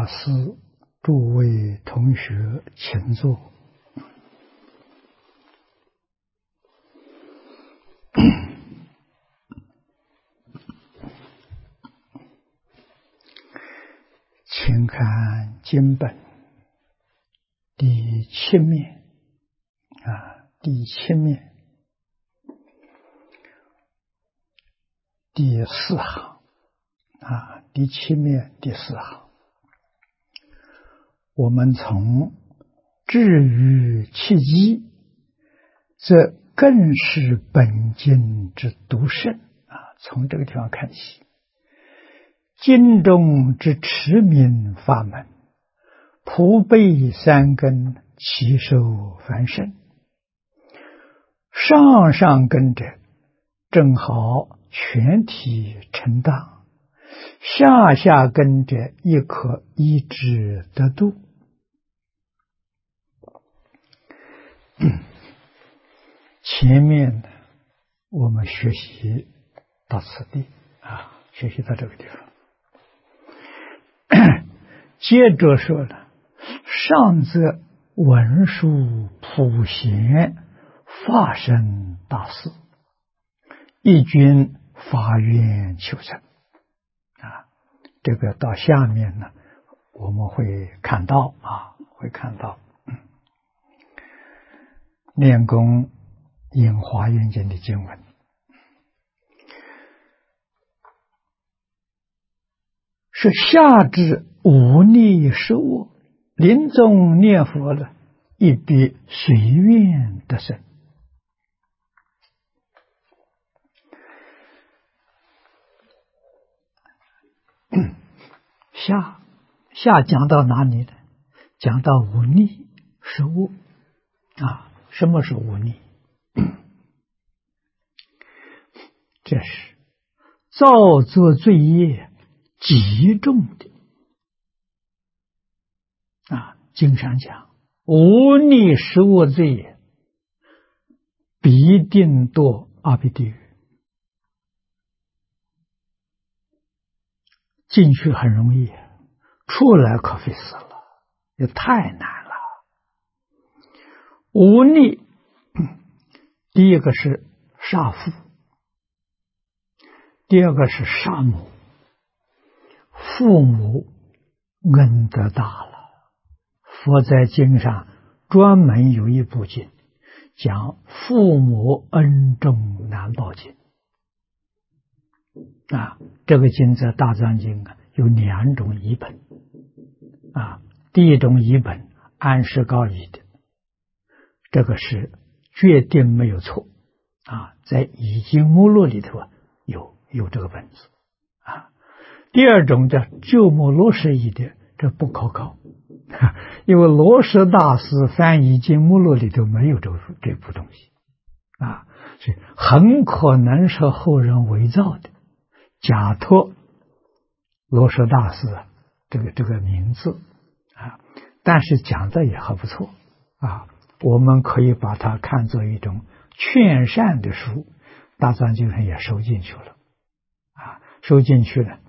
师、诸位同学，请坐。请看经本第7面第7面第4行第7面第4行，我们从至于其一，则更是本经之独胜从这个地方看起。经中之持名法门，普备三根，其受繁盛。上根者，正好全体成当；下根者，亦可依之得度。前面我们学习到此地学习到这个地方。接着说了，上则文殊普贤法身大士，一君发愿求成这个到下面呢，我们会看到念功引华严经的经文，是下至无逆失恶，临终念佛了，亦必随愿得生。下讲到哪里呢？讲到无逆失恶什么是无逆？这是造作罪业极重的经上讲，无逆失恶罪业必定堕阿鼻地狱，进去很容易，出来可费死了，也太难了。无逆，第一个是杀父，第二个是杀母，父母恩德大了。佛在经上专门有一部经讲父母恩重难报经这个经在大藏经有2种译本第一种译本安世高译的，这个是决定没有错在译经目录里头有这个本子第二种叫鸠摩罗什译的，这不可靠因为罗什大师翻译经目录里头没有这部东西所以很可能是后人伪造的，假托罗什大师这个名字但是讲的也还不错我们可以把它看作一种劝善的书，大藏经上也收进去了收进去了，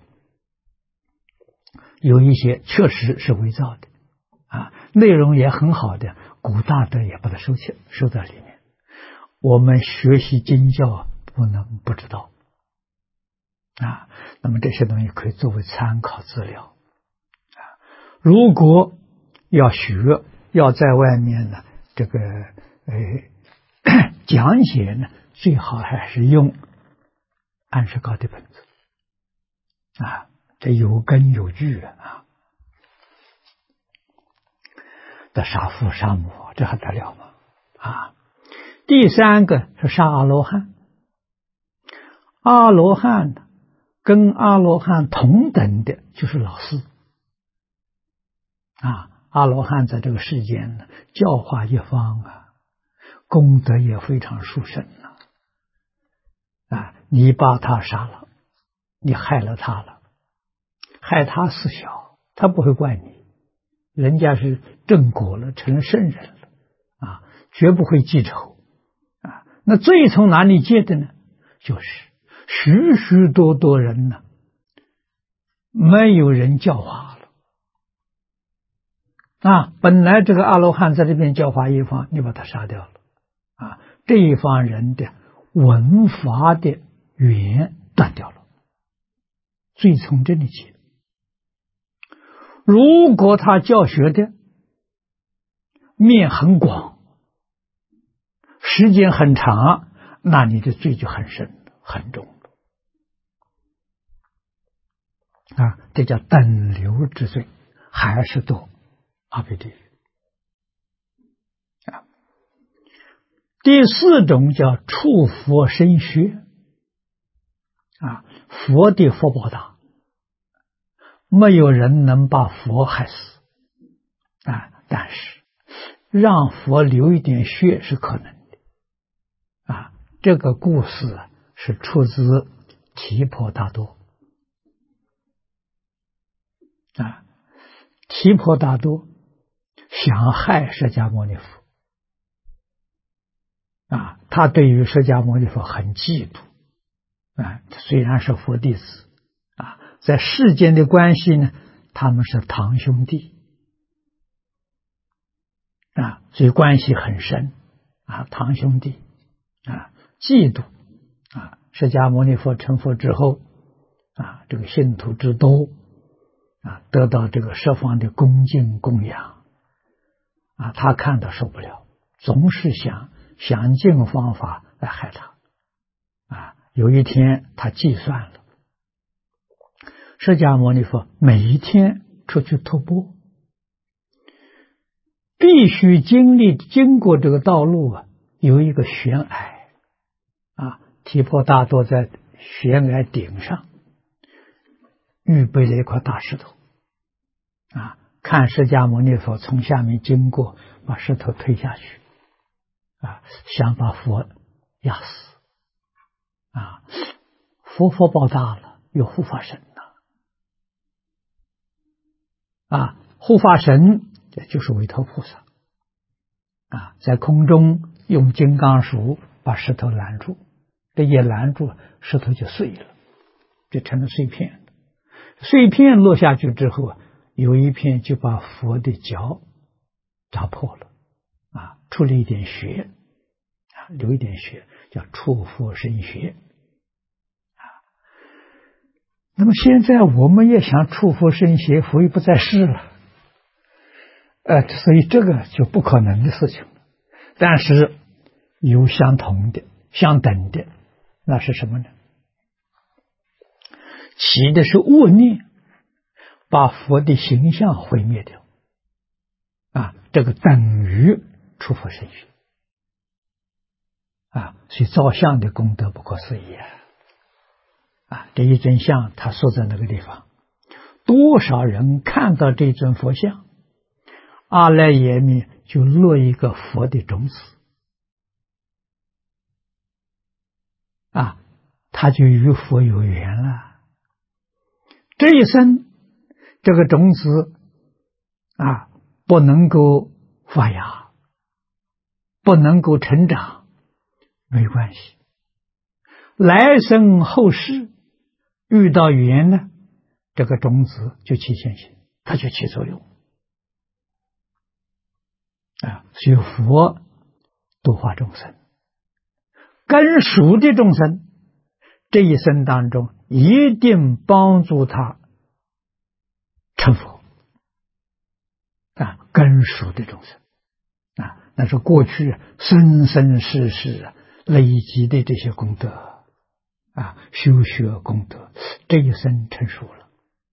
有一些确实是伪造的内容也很好的，古大德也把它收在里面。我们学习经教不能不知道那么这些东西可以作为参考资料如果要学，要在外面呢这个讲解呢，最好还是用安世高的本子这有根有据的的杀父杀母，这还得了吗第三个是杀阿罗汉，阿罗汉跟阿罗汉同等的就是老师阿罗汉在这个世间呢，教化一方功德也非常殊胜你把他杀了，你害了他了，害他事小，他不会怪你，人家是正果了，成了圣人了绝不会记仇那罪从哪里借的呢？就是许许多多人没有人教化了本来这个阿罗汉在这边教化一方，你把他杀掉了这一方人的文法的缘断掉了，罪从这里起。如果他教学的面很广，时间很长，那你的罪就很深很重这叫等流之罪，还是堕阿鼻地狱第四种叫触佛身血佛的福报大，没有人能把佛害死但是让佛流一点血是可能的这个故事是出自提婆达多提婆达多想害释迦牟尼佛他对于释迦牟尼佛很嫉妒虽然是佛弟子在世间的关系呢，他们是堂兄弟所以关系很深堂兄弟嫉妒释迦牟尼佛成佛之后这个信徒之多得到这个十方的恭敬供养他看到受不了，总是想尽方法来害他有一天他计算了，释迦牟尼佛每一天出去徒步，必须经过这个道路有一个悬崖提婆达多在悬崖顶上预备了一块大石头看释迦牟尼佛从下面经过，把石头推下去想把佛压死佛报大了，有护法神护法神就是韦陀菩萨在空中用金刚杵把石头拦住，这一拦住石头就碎了，就成了碎片。碎片落下去之后有一片就把佛的脚扎破了出了一点血流一点血，叫触佛身血那么现在我们也想触佛身血，佛又不在世了所以这个就不可能的事情了。但是有相同的相等的，那是什么呢？起的是恶念，把佛的形象毁灭掉这个等于触佛身血所以造像的功德不可思议这一尊像它坐在那个地方，多少人看到这尊佛像，阿赖耶里就落一个佛的种子他就与佛有缘了。这一生这个种子不能够发芽，不能够成长，没关系，来生后世遇到缘呢，这个种子就起现行，它就起作用所以佛度化众生，根熟的众生这一生当中一定帮助他成佛根熟的众生那是过去生生世世累积的这些功德修学功德，这一生成熟了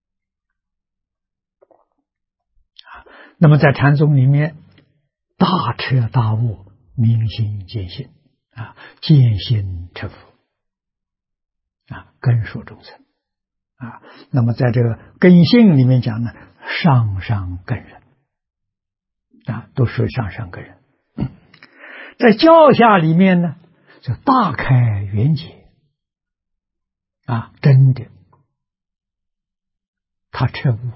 那么在禅宗里面，大彻大悟，明心见性见性成佛根熟众生那么在这个根性里面讲呢，上上根人都是上上根人在教下里面呢，就大开圆解真的他彻悟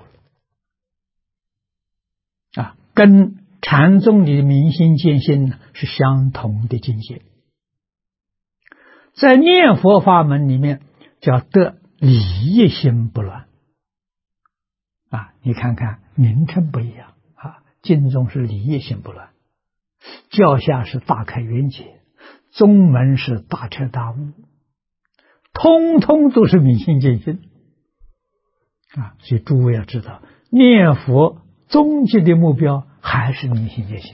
了跟禅宗里的明心见性呢是相同的境界。在念佛法门里面叫得理一心不乱你看看名称不一样经中是理业心不乱，教下是大开圆解，宗门是大彻大悟，通通都是明心见性啊！所以诸位要知道，念佛终极的目标还是明心见性。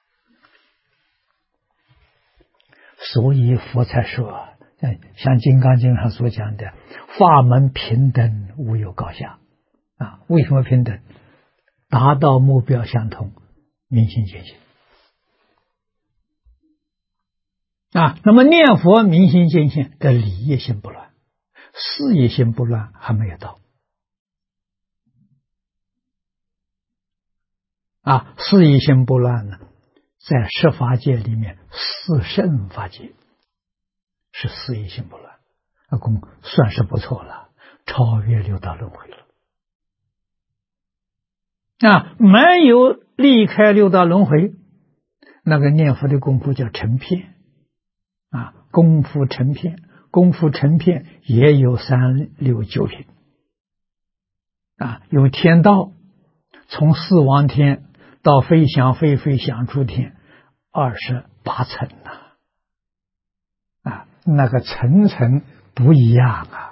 所以佛才说，像《金刚经》上所讲的，法门平等，无有高下啊！为什么平等？达到目标相同，明心见性啊！那么念佛明心见性的理业心不乱，事业心不乱还没有到啊！事业心不乱呢，在十法界里面，四圣法界是事业心不乱，算是不错了，超越六道轮回了。啊，没有离开六道轮回，那个念佛的功夫叫成片啊，功夫成片，功夫成片也有3、6、9品啊，有天道，从四王天到飞翔飞飞翔出天，28层啊，那个层层不一样啊。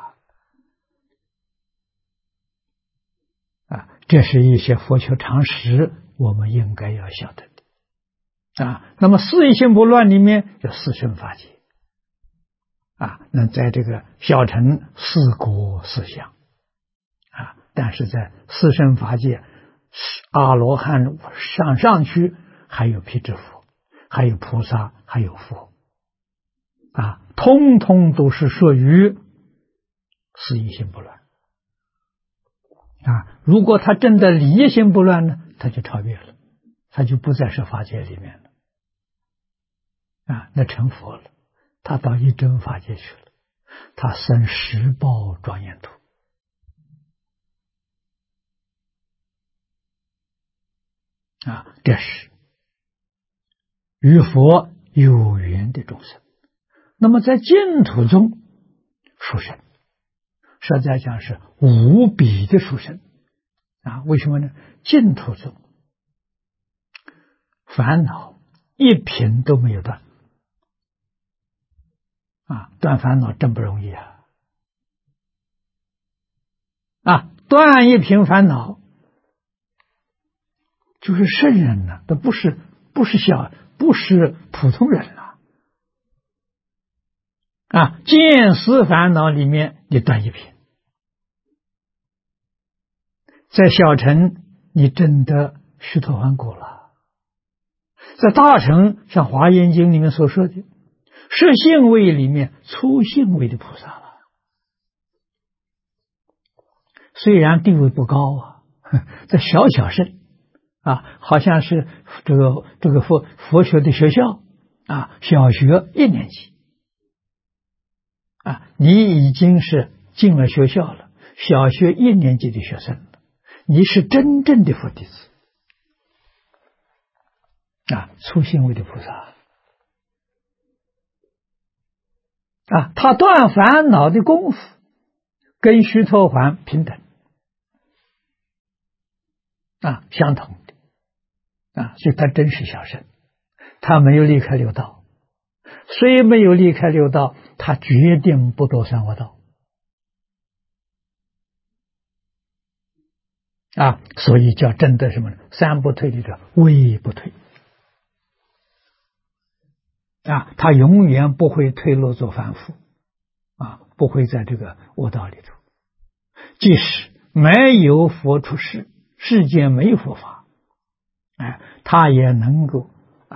这是一些佛学常识，我们应该要晓得的啊。那么事业心不乱里面有四圣法界啊，那在这个小乘四果四相啊，但是在四圣法界，阿罗汉上去还有辟支佛，还有菩萨，还有佛啊，通通都是属于事业心不乱。啊，如果他真的理业心不乱呢，他就超越了，他就不再是法界里面了，啊，那成佛了，他到一真法界去了，他生十报庄严土，啊，这是与佛有缘的众生。那么在净土中殊胜，实在讲是无比的殊胜啊！为什么呢？净土中烦恼一品都没有断啊！断烦恼真不容易啊！啊，断一品烦恼就是圣人了，都不是普通人了啊！见思烦恼里面你断一品。在小乘你证得须陀洹果了，在大乘像华严经里面所说的摄性位里面粗性位的菩萨了，虽然地位不高啊，在小圣啊，好像是这个佛学的学校啊，小学1年级啊，你已经是进了学校了，小学1年级的学生了，你是真正的佛弟子啊，粗性位的菩萨啊，他断烦恼的功夫跟须陀洹平等啊，相同的啊，所以他真是小圣，他没有离开六道，虽没有离开六道，他决定不堕三恶道啊，所以叫证得什么呢？三不退里的位不退啊，他永远不会退落做凡夫啊，不会在这个恶道里头。即使没有佛出世，世间没有佛法，哎，他也能够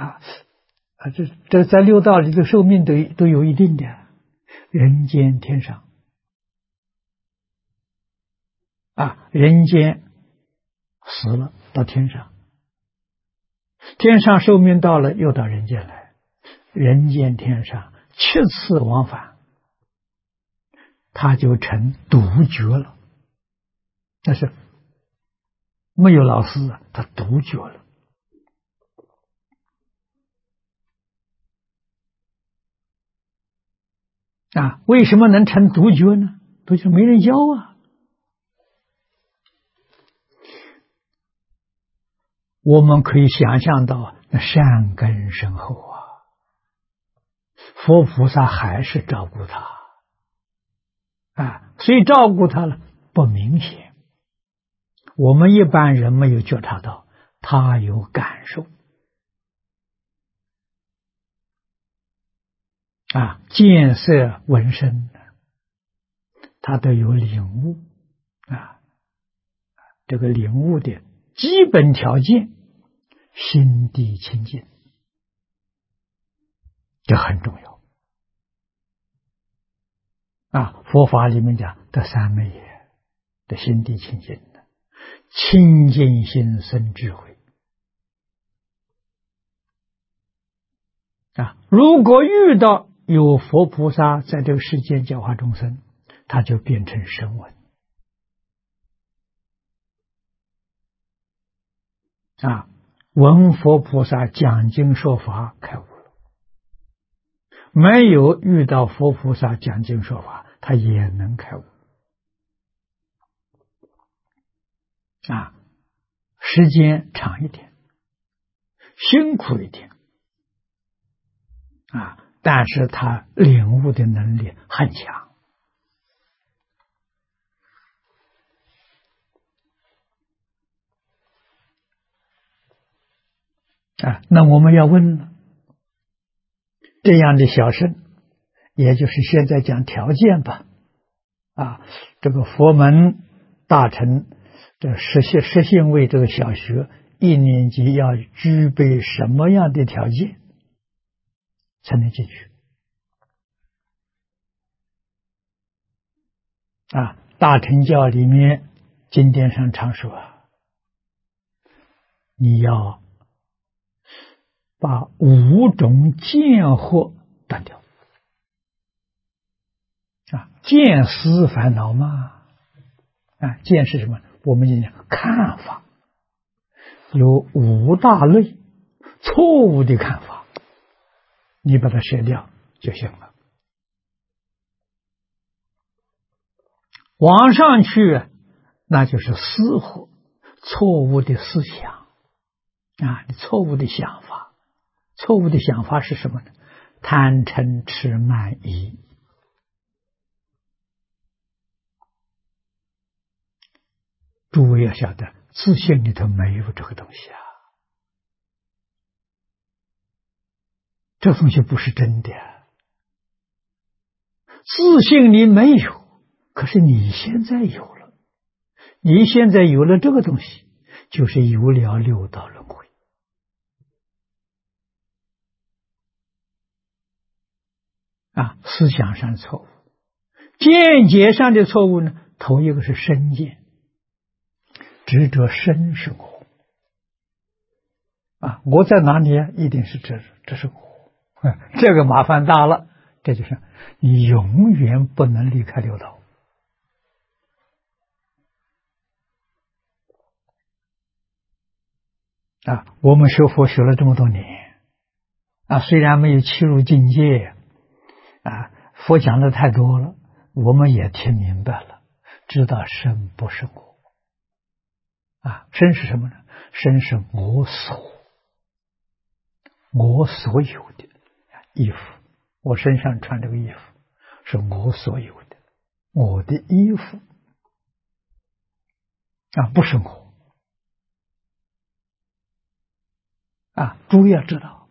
这在六道里的寿命都有一定的，人间天上啊，人间死了到天上，天上寿命到了又到人间来，人间天上7次往返，他就成独觉了。但是没有老师啊，他独觉了啊！为什么能成独觉呢？独觉没人教啊。 我们可以想象到那善根深厚啊，佛菩萨还是照顾他啊，所以照顾他了不明显，我们一般人没有觉察到，他有感受啊，见色闻声，他都有领悟啊。这个领悟的基本条件，心地清净，这很重要啊。佛法里面讲得三昧也，的心地清净的，清净心生智慧啊。如果遇到有佛菩萨在这个世间教化众生，他就变成声闻啊，闻佛菩萨讲经说法开悟了，没有遇到佛菩萨讲经说法，他也能开悟啊。时间长一点，辛苦一点啊，但是他领悟的能力很强啊。那我们要问了，这样的小乘，也就是现在讲条件吧啊，这个佛门大乘这实性位这个小学1年级要具备什么样的条件才能进去啊？大乘教里面经典上常说啊，你要把5种见惑断掉啊，见思烦恼嘛啊，见是什么？我们讲看法，有5大类错误的看法，你把它舍掉就行了。往上去，那就是思惑，错误的思想啊，错误的想法。错误的想法是什么呢？贪嗔痴慢疑。诸位要晓得，自信里头没有这个东西啊，这东西不是真的。自信里没有，可是你现在有了，你现在有了这个东西，就是有了6道轮回啊。思想上的错误，见解上的错误呢，头一个是身见，执着身是我啊，我在哪里啊？一定是这是我，这个麻烦大了。这就是你永远不能离开6道啊。我们学佛学了这么多年啊，虽然没有契入境界啊，佛讲的太多了，我们也听明白了，知道身不是我啊。身是什么呢？身是我所有的衣服，我身上穿这个衣服是我所有的，我的衣服啊，不是我啊。诸位要知道，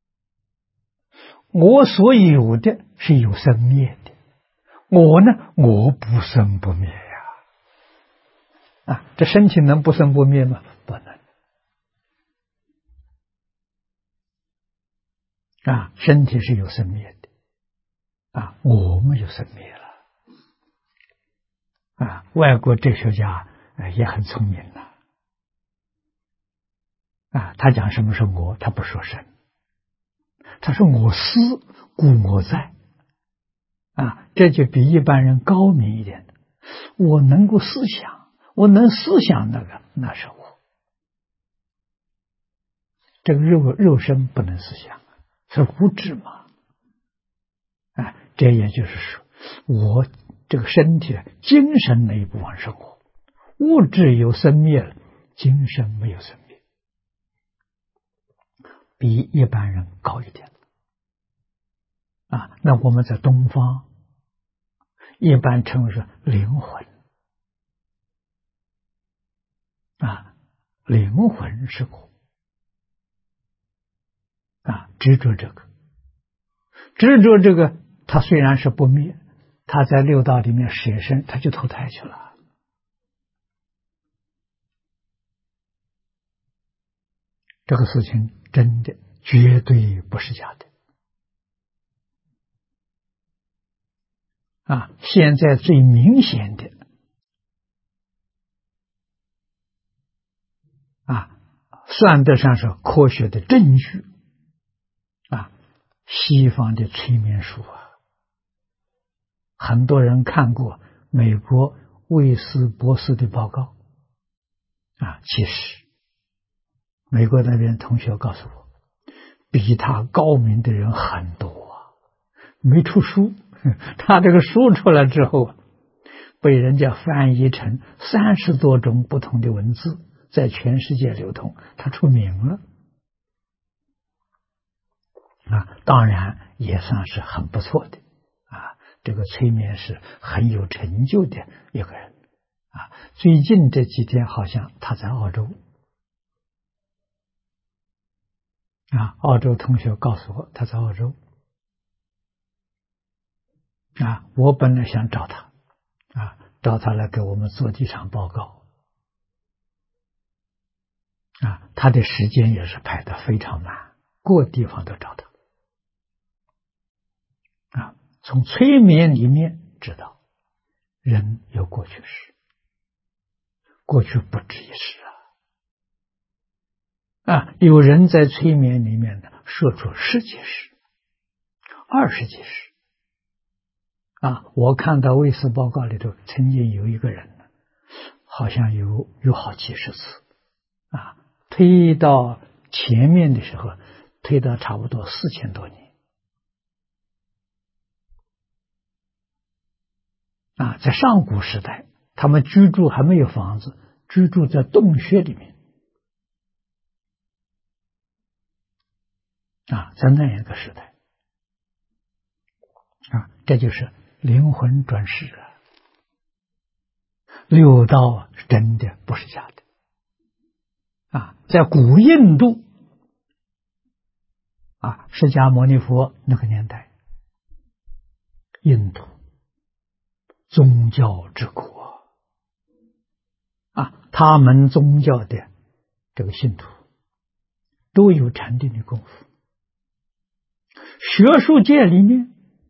我所有的是有生灭的，我呢，我不生不灭呀啊，这身体能不生不灭吗？不能啊，身体是有生灭的啊，我们有生灭了啊。外国哲学家也很聪明了啊，他讲什么是我，他不说身，他说我思故我在啊，这就比一般人高明一点的。我能够思想，我能思想那个，那是我。这个肉身不能思想，是无智嘛啊，这也就是说，我这个身体精神那一部分生活，物质有生灭了，精神没有生灭比一般人高一点啊。那我们在东方一般称为是灵魂啊，灵魂是苦啊，执着这个，执着这个，它虽然是不灭，它在六道里面舍身，它就投胎去了。这个事情真的绝对不是假的啊！现在最明显的啊，算得上是科学的证据啊，西方的催眠术啊，很多人看过美国魏斯博士的报告啊，其实美国那边同学告诉我，比他高明的人很多啊，没出书，他这个书出来之后，被人家翻译成30多种不同的文字，在全世界流通，他出名了啊，当然也算是很不错的啊，这个催眠是很有成就的一个人啊。最近这几天好像他在澳洲啊，澳洲同学告诉我他在澳洲啊，我本来想找他啊，找他来给我们做几场报告啊，他的时间也是排得非常满，各地方都找他啊。从催眠里面知道人有过去式，过去不止一世啊，有人在催眠里面呢说出10几世、20几世啊。我看到卫斯报告里头曾经有一个人呢，好像有好几十次啊，推到前面的时候，推到差不多4000多年啊。在上古时代，他们居住还没有房子，居住在洞穴里面啊，在那样一个时代啊，这就是灵魂转世啊，六道是真的，不是假的啊。在古印度啊，释迦牟尼佛那个年代，印度宗教之国啊，他们宗教的这个信徒都有禅定的功夫。学术界里面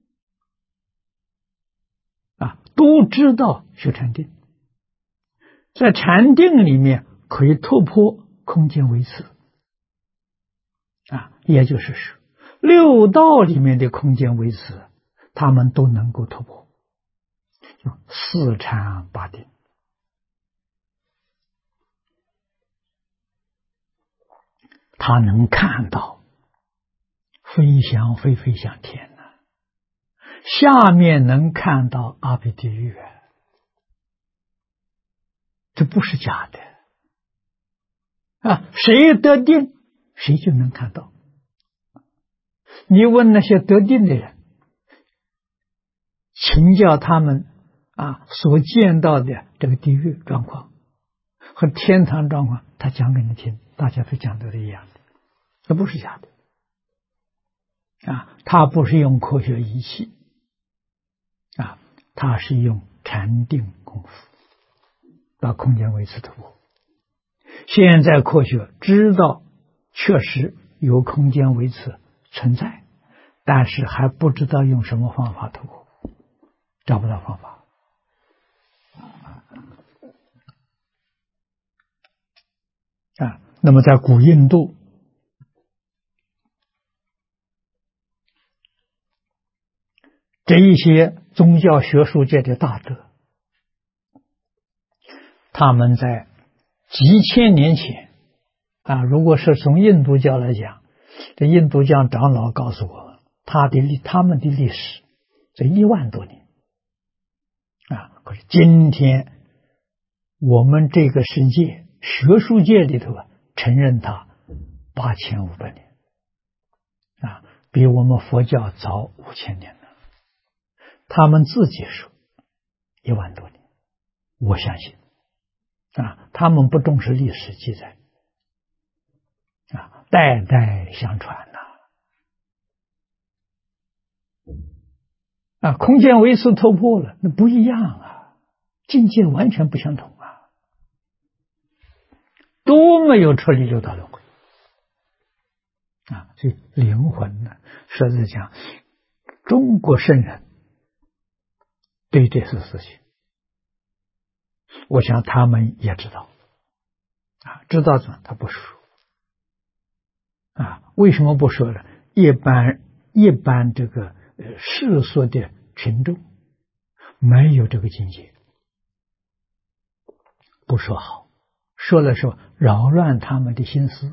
啊，都知道学禅定，在禅定里面可以突破空间维次啊，也就是说，六道里面的空间维次，他们都能够突破，4禅8定。他能看到飞翔飞向天呢，下面能看到阿鼻地狱，这不是假的啊！谁得定，谁就能看到。你问那些得定的人，请教他们啊所见到的这个地狱状况和天堂状况，他讲给你听，大家都讲的是一样的，这不是假的啊！他不是用科学仪器啊，他是用禅定功夫把空间维持突破。现在科学知道确实有空间维持存在，但是还不知道用什么方法突破，找不到方法啊。那么在古印度这一些宗教学术界的大德，他们在几千年前啊，如果是从印度教来讲，这印度教长老告诉我们，他们的历史这1万多年啊。可是今天我们这个世界学术界里头承认它8500年比我们佛教早5000年了。他们自己说1万多年，我相信他们不重视历史记载代代相传空间维次突破了，那不一样境界完全不相同都没有脱离六道轮回所以灵魂呢，实在讲，中国圣人对这些事情，我想他们也知道知道怎么他不说为什么不说呢？一般这个世俗的群众没有这个境界，不说好，说了说扰乱他们的心思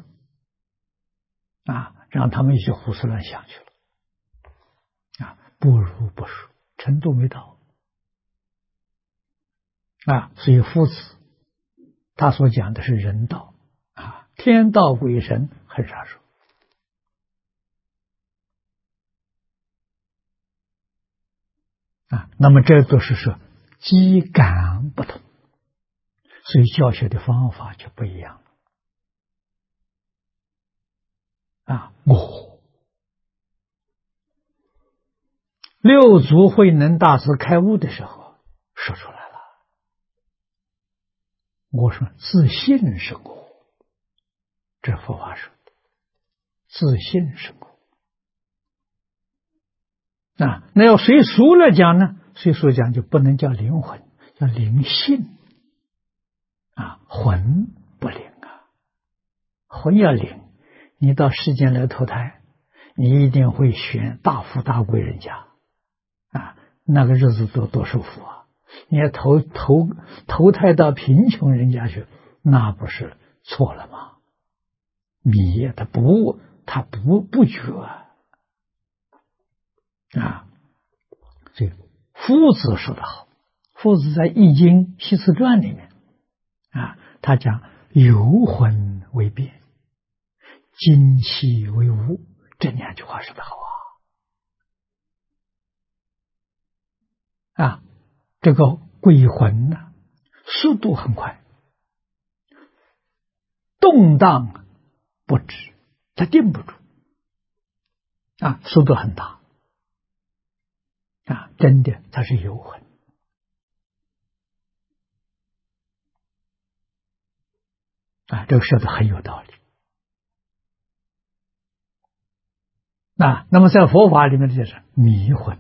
让他们一直胡思乱想去了不如不说，程度没到所以夫子他所讲的是人道天道鬼神很少说那么这都是说机感不同，所以教学的方法就不一样我六祖慧能大师开悟的时候说出来了，我说自信是我，这佛法说的自信是我那要随俗来讲呢，随俗讲就不能叫灵魂，叫灵性魂不灵魂要灵，你到世间来投胎，你一定会选大富大贵人家那个日子多舒服你要投胎到贫穷人家去，那不是错了吗？迷他不觉这个夫子说得好，夫子在《易经系辞传》里面他讲游魂为变，精气为无，这2句话说得好这个鬼魂呢，速度很快，动荡不止，它定不住速度很大真的它是游魂这个说的很有道理那么在佛法里面就是迷魂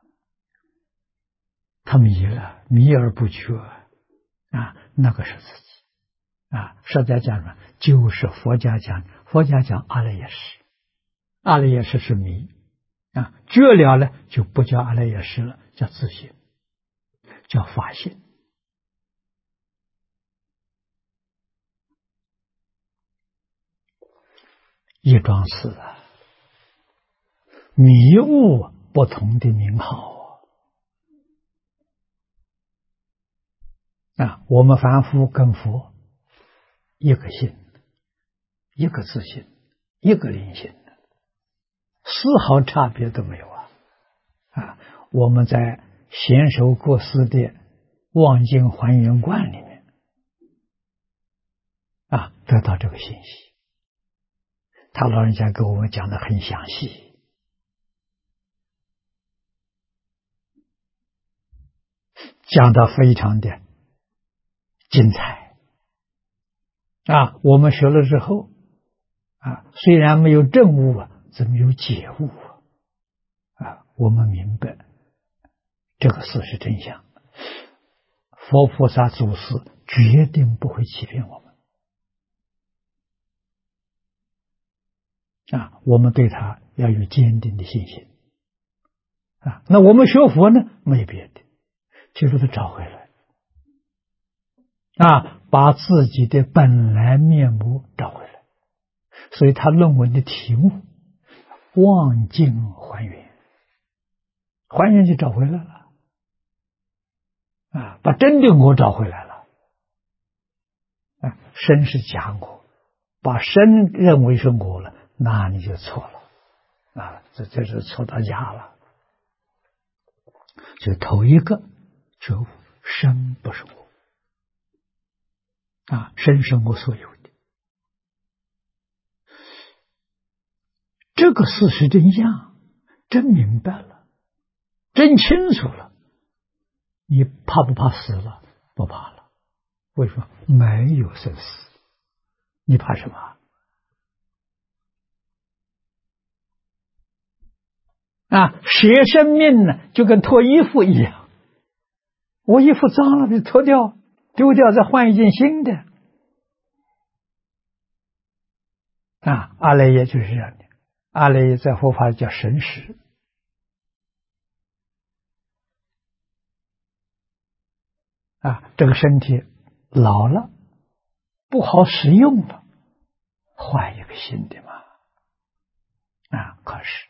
他迷了，迷而不觉那个是自己实在讲呢，就是佛家讲阿赖耶识，阿赖耶识是迷觉了呢就不叫阿赖耶识了，叫自信，叫法性一桩事迷悟不同的名号我们凡夫跟佛一个性，一个自信，一个灵性丝毫差别都没有我们在贤首国师的望境还原观里面得到这个信息，他老人家给我们讲得很详细讲得非常的精彩我们学了之后虽然没有证悟怎么有解悟我们明白这个事是真相，佛菩萨祖师决定不会欺骗我们我们对他要有坚定的信心那我们学佛呢，没别的，就把它找回来把自己的本来面目找回来。所以他论文的题目望境还原，还原就找回来了把真的我找回来了身是假我，把身认为是我了，那你就错了这是错到家了。就头一个觉悟，身不是我啊，身是我所有的。这个事实真相，真明白了，真清楚了，你怕不怕死了？不怕了。为什么？没有生死，你怕什么？啊，舍生命呢，就跟脱衣服一样。我衣服脏了，就脱掉，丢掉，再换一件新的。啊，阿赖耶就是这样的。阿赖耶在佛法叫神识。啊，这个身体老了，不好使用了，换一个新的嘛。啊，可是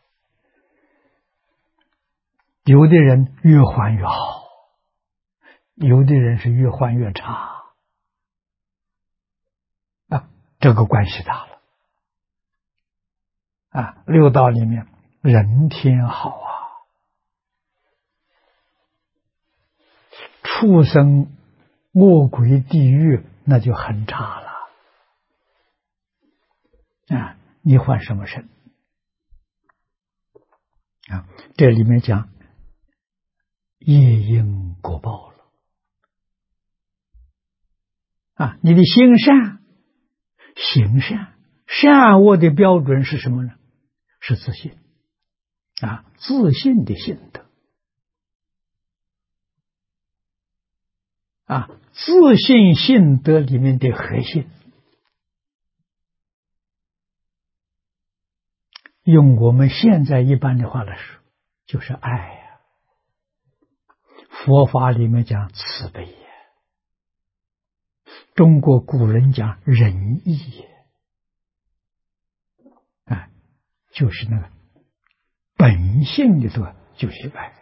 有的人越换越好，有的人是越换越差。啊，这个关系大了。啊，六道里面人天好啊，畜生恶鬼地狱那就很差了。啊，你换什么身？啊，这里面讲业因果报了。啊，你的心善行善，善恶的标准是什么呢？是自信。啊，自信的性德。啊，自信性德里面的核心，用我们现在一般的话来说，就是爱呀。佛法里面讲慈悲呀，中国古人讲仁义呀，啊，就是那个本性里头就是爱。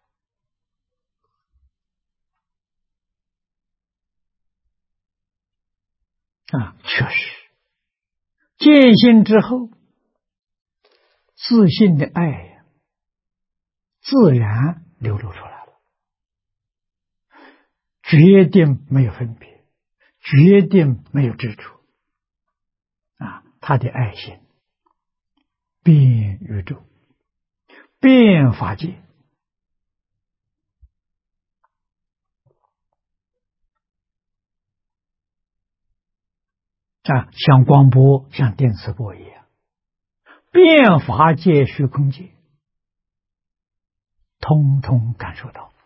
啊，确实，见性之后，自信的爱呀，自然流露出来了，决定没有分别，决定没有执着。啊，他的爱心遍宇宙，遍法界。啊，像光波，像电磁波一样，遍法界虚空界，通通感受到。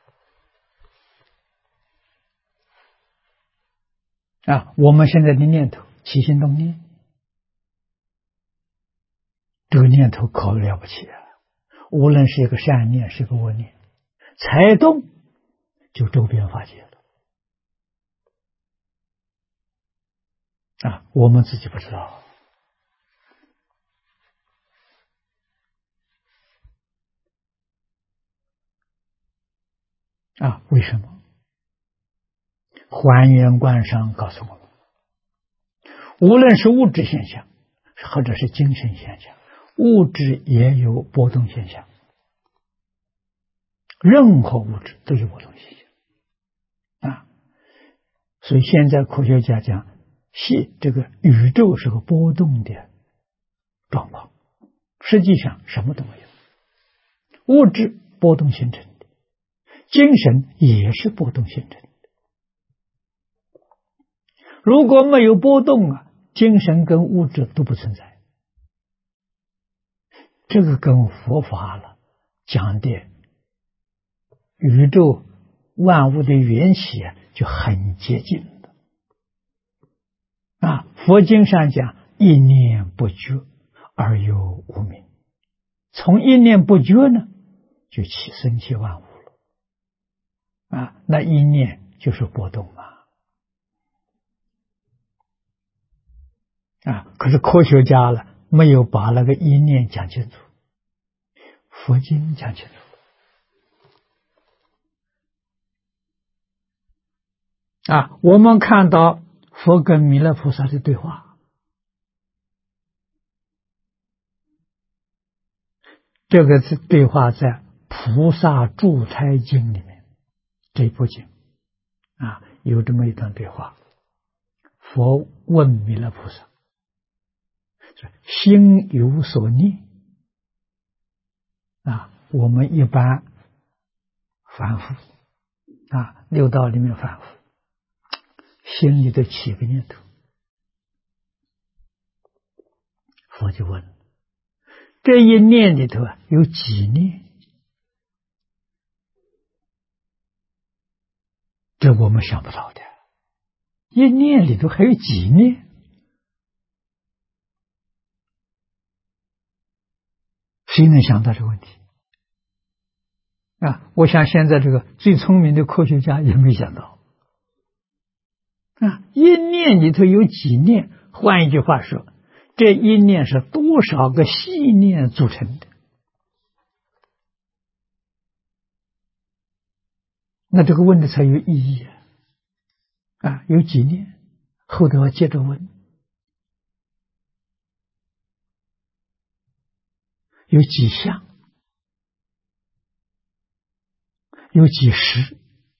啊，我们现在的念头起心动念，这个念头可了不起啊！无论是一个善念，是一个恶念，才动就周边法界了。啊，我们自己不知道。啊，为什么？还原观上告诉我们，无论是物质现象，或者是精神现象，物质也有波动现象，任何物质都有波动现象。啊，所以现在科学家讲，这个宇宙是个波动的状况，实际上什么都没有。物质波动形成的，精神也是波动形成的。如果没有波动啊，精神跟物质都不存在。这个跟佛法了讲的宇宙万物的缘起啊，就很接近了。啊，佛经上讲一念不觉而有无明，从一念不觉呢，就起生起万物了。啊，那一念就是波动嘛。啊，可是科学家了没有把那个一念讲清楚，佛经讲清楚。啊，我们看到佛跟弥勒菩萨的对话， 这个对话在《菩萨住胎经》里面这部经啊，有这么一段对话。佛问弥勒菩萨：心有所念啊，我们一般反复啊，六道里面反复，心里头起个念头，佛就问：这一念里头有几念？这我们想不到的，一念里头还有几念？谁能想到这个问题啊？我想现在这个最聪明的科学家也没想到啊！一念里头有几念？换一句话说，这一念是多少个细念组成的？那这个问的才有意义啊！有几念？后头要接着问，有几项？有几时？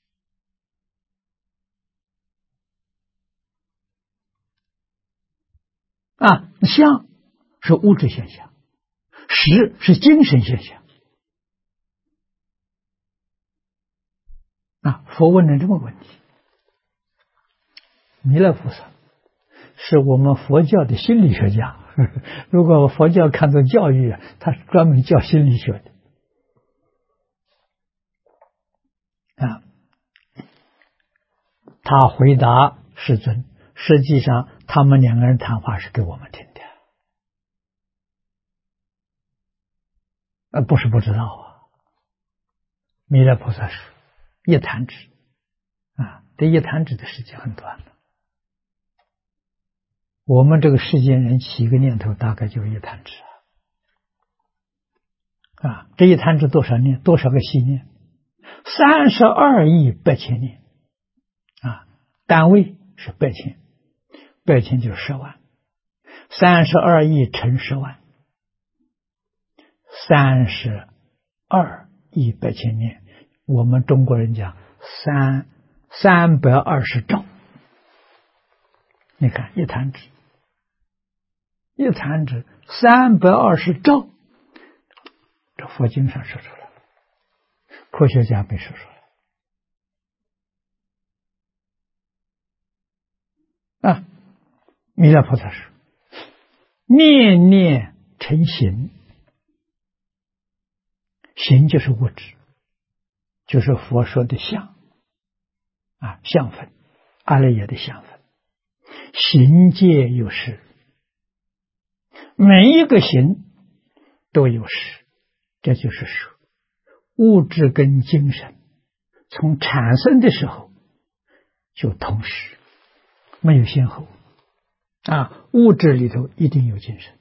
啊，相是物质现象，识是精神现象。啊，佛问了这么个问题，弥勒菩萨是我们佛教的心理学家。如果佛教看作教育，他是专门教心理学的。啊，他回答世尊，实际上他们两个人谈话是给我们听的，不是不知道啊。弥勒菩萨是一弹指啊，这一弹指的时间很短了。我们这个世间人起一个念头，大概就是一弹指啊。这一弹指多少念？多少个细念？32亿8千念啊，单位是8千，8千就是10万，32亿乘10万，32亿8千念，我们中国人讲320兆。你看一弹指，一弹指320兆，这佛经上说出来了，科学家没说出来啊。弥勒菩萨说：念念成形，形就是物质，就是佛说的相啊，相分，阿赖耶的相分。形界有识，每一个形都有识，这就是说，物质跟精神从产生的时候就同时，没有先后啊。物质里头一定有精神，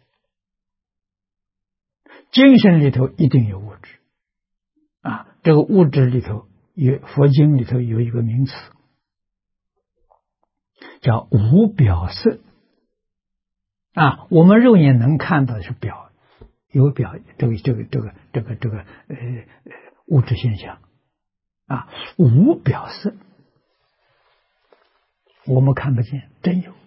精神里头一定有物质啊。这个物质里头有，佛经里头有一个名词叫无表色啊，我们肉眼能看到的是表，有表这个物质现象啊，无表色我们看不见，真有，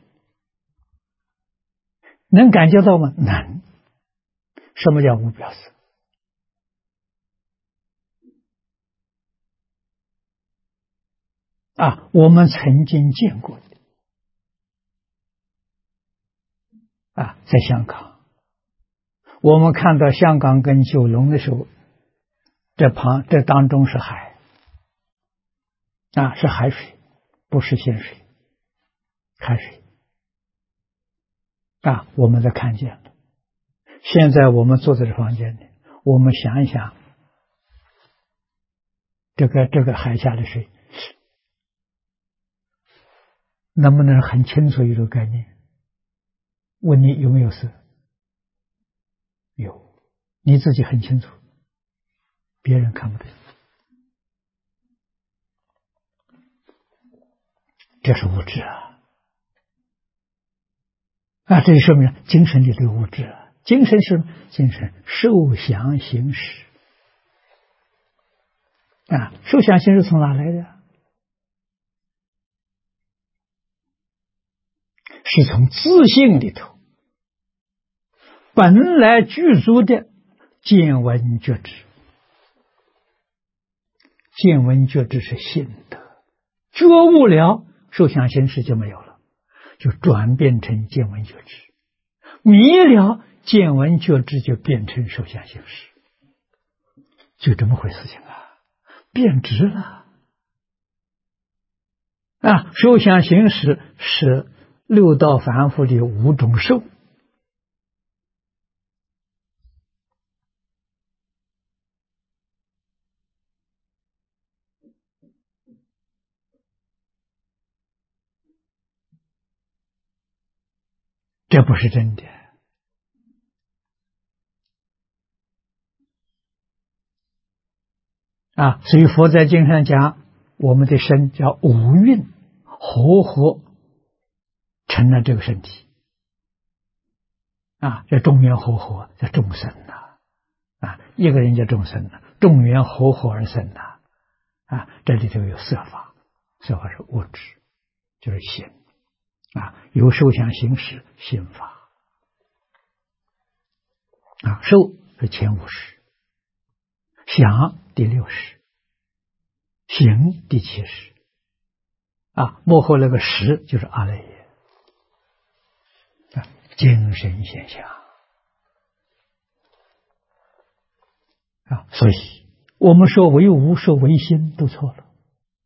能感觉到吗？能。什么叫无表色？啊，我们曾经见过的啊，在香港，我们看到香港跟九龙的时候，这当中是海啊，是海水，不是咸水，海水啊，我们在看见了。现在我们坐在这房间里，我们想一想，这个海下的水，能不能很清楚一个概念？问你有没有色？有，你自己很清楚，别人看不见。这是物质啊！啊，这就说明精神里的物质啊， 精神是精神受想行识啊，受想行识从哪来的？是从自性里头本来具足的见闻觉知。见闻觉知是心得，觉悟了，受想行识就没有了，就转变成见闻觉知。迷了，见闻觉知就变成受想行识，就这么回事情啊，变质了啊！受想行识是六道凡夫的五种受。这不是真的啊！所以佛在经上讲，我们的身叫五蕴合成了这个身体啊，叫众缘合叫众生呐啊，一个人叫众生呐，众缘合而生呐啊，这里头有色法，色法是物质，就是心啊，有受想行识心法啊，受是前50，想第60，行第70啊，幕后那个识就是阿赖耶啊，精神现象啊，所以我们说唯无说唯心都错了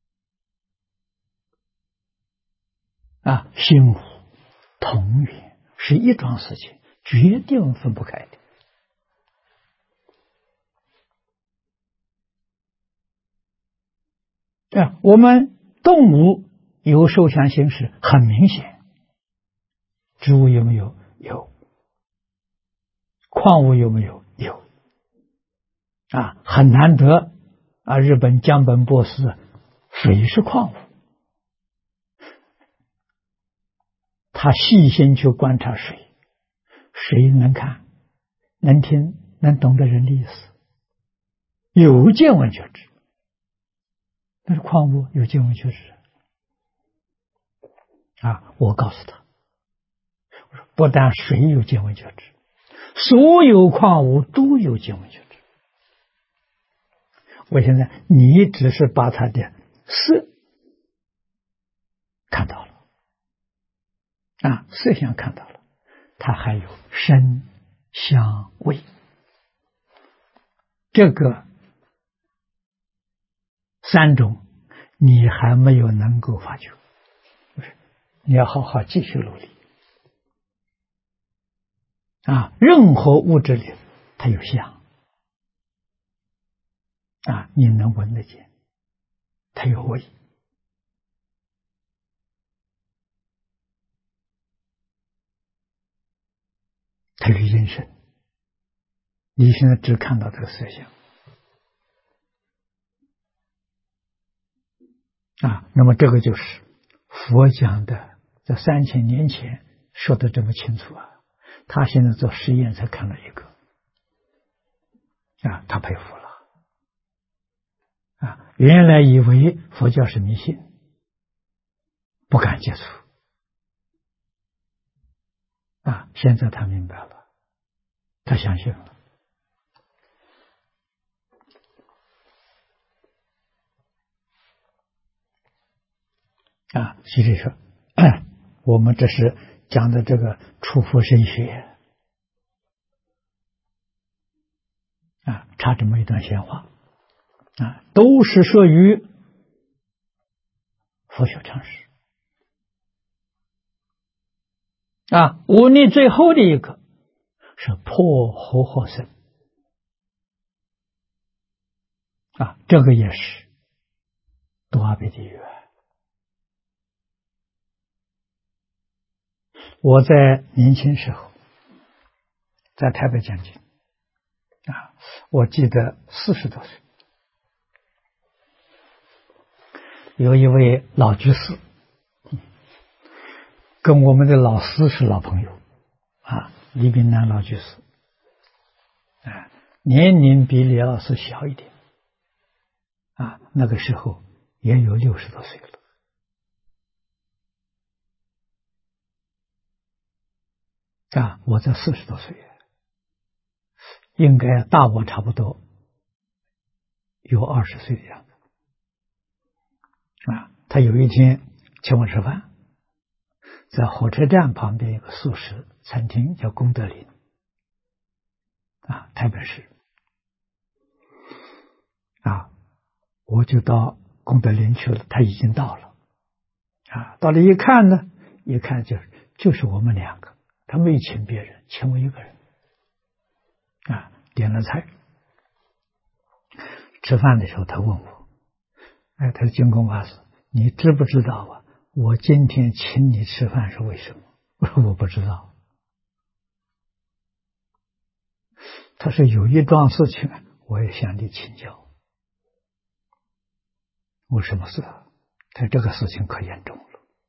啊，心无同源是一桩事情，决定分不开的。我们动物有受想行识很明显，植物有没有？有。矿物有没有？有。啊，很难得啊！日本江本博士，水是矿物，他细心去观察水，水能看、能听、能懂得人的意思，有见闻觉知。但是矿物有见闻觉知啊！我告诉他，我说不但水有见闻觉知，所有矿物都有见闻觉知。我现在你只是把它的色看到了啊，色相看到了，它还有声、香、味，这个3种你还没有能够发觉，你要好好继续努力啊！任何物质里它有香啊，你能闻得见，它有味，它有音声，你现在只看到这个色相啊，那么这个就是佛讲的，在3000年前说的这么清楚啊，他现在做实验才看了一个啊，他佩服了啊，原来以为佛教是迷信，不敢接触啊，现在他明白了，他相信了啊。所以说我们这是讲的这个出佛身学啊，插这么一段闲话啊，都是属于佛学常识啊。忤逆最后的一个是破和身啊，这个也是多阿比地狱。我在年轻时候在台北讲经啊，我记得40多岁，有一位老居士跟我们的老师是老朋友啊，李炳南老居士年龄比李老师小一点，那个时候也有60多岁了，我这40多岁，应该大我差不多有20岁的样子。他有一天请我吃饭，在火车站旁边有个素食餐厅叫功德林，台北市，我就到功德林去了，他已经到了，到了一看呢，一看就是我们两个，他没请别人，请我一个人，点了菜。吃饭的时候他问我，他说净空法师，你知不知道我今天请你吃饭是为什么？我说我不知道。他说有一桩事情我也向你请教。我什么事？他说这个事情可严重了。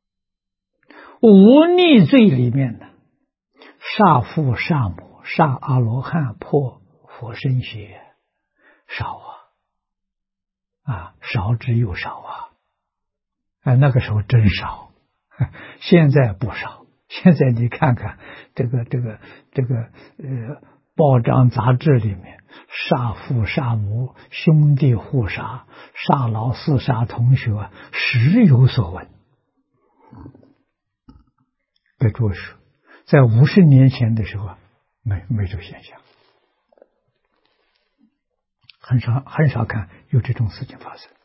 忤逆罪里面呢，杀父杀母杀阿罗汉破佛身血少少之又少那个时候真少，现在不少。现在你看看这个报章杂志里面，杀父杀母，兄弟互杀，杀老师杀同学，时有所闻。在注释，在50年前的时候没这个现象，很少看有这种事情发生。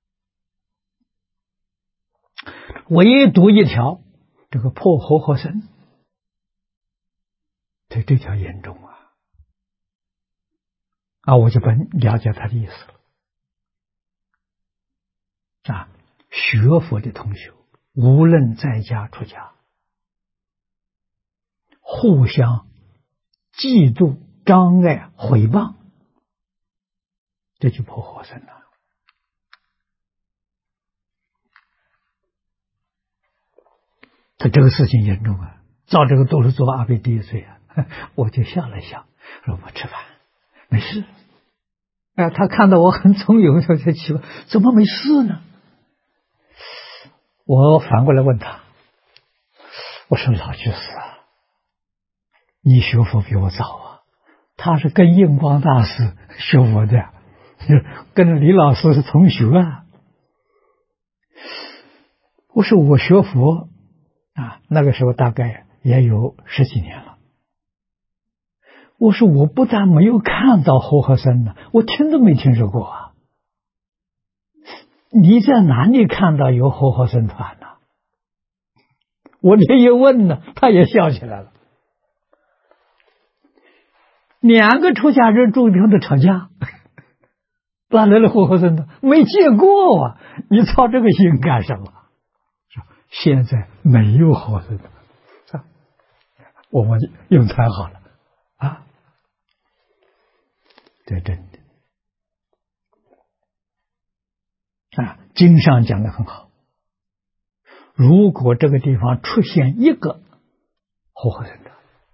唯独一条，这个破活活身，对这条严重我就不了解他的意思了。学佛的同学，无论在家出家，互相嫉妒、障碍、毁谤，这就破活身了。他这个事情严重照这个都是做阿鼻地罪我就笑了笑，说我吃饭没事。他看到我很从容，就奇怪，怎么没事呢？我反过来问他，我说老居士你学佛比我早他是跟印光大师学佛的，跟李老师是同学我说我学佛那个时候大概也有10几年了。我说我不但没有看到活活身呢，我听都没听说过你在哪里看到有活活身团呢？我这一问呢，他也笑起来了。2个出家人住一边的吵架，哪来的活活身呢？没见过你操这个心干什么？现在没有活身的，我们用餐好了这真的经上讲得很好，如果这个地方出现一个活活人的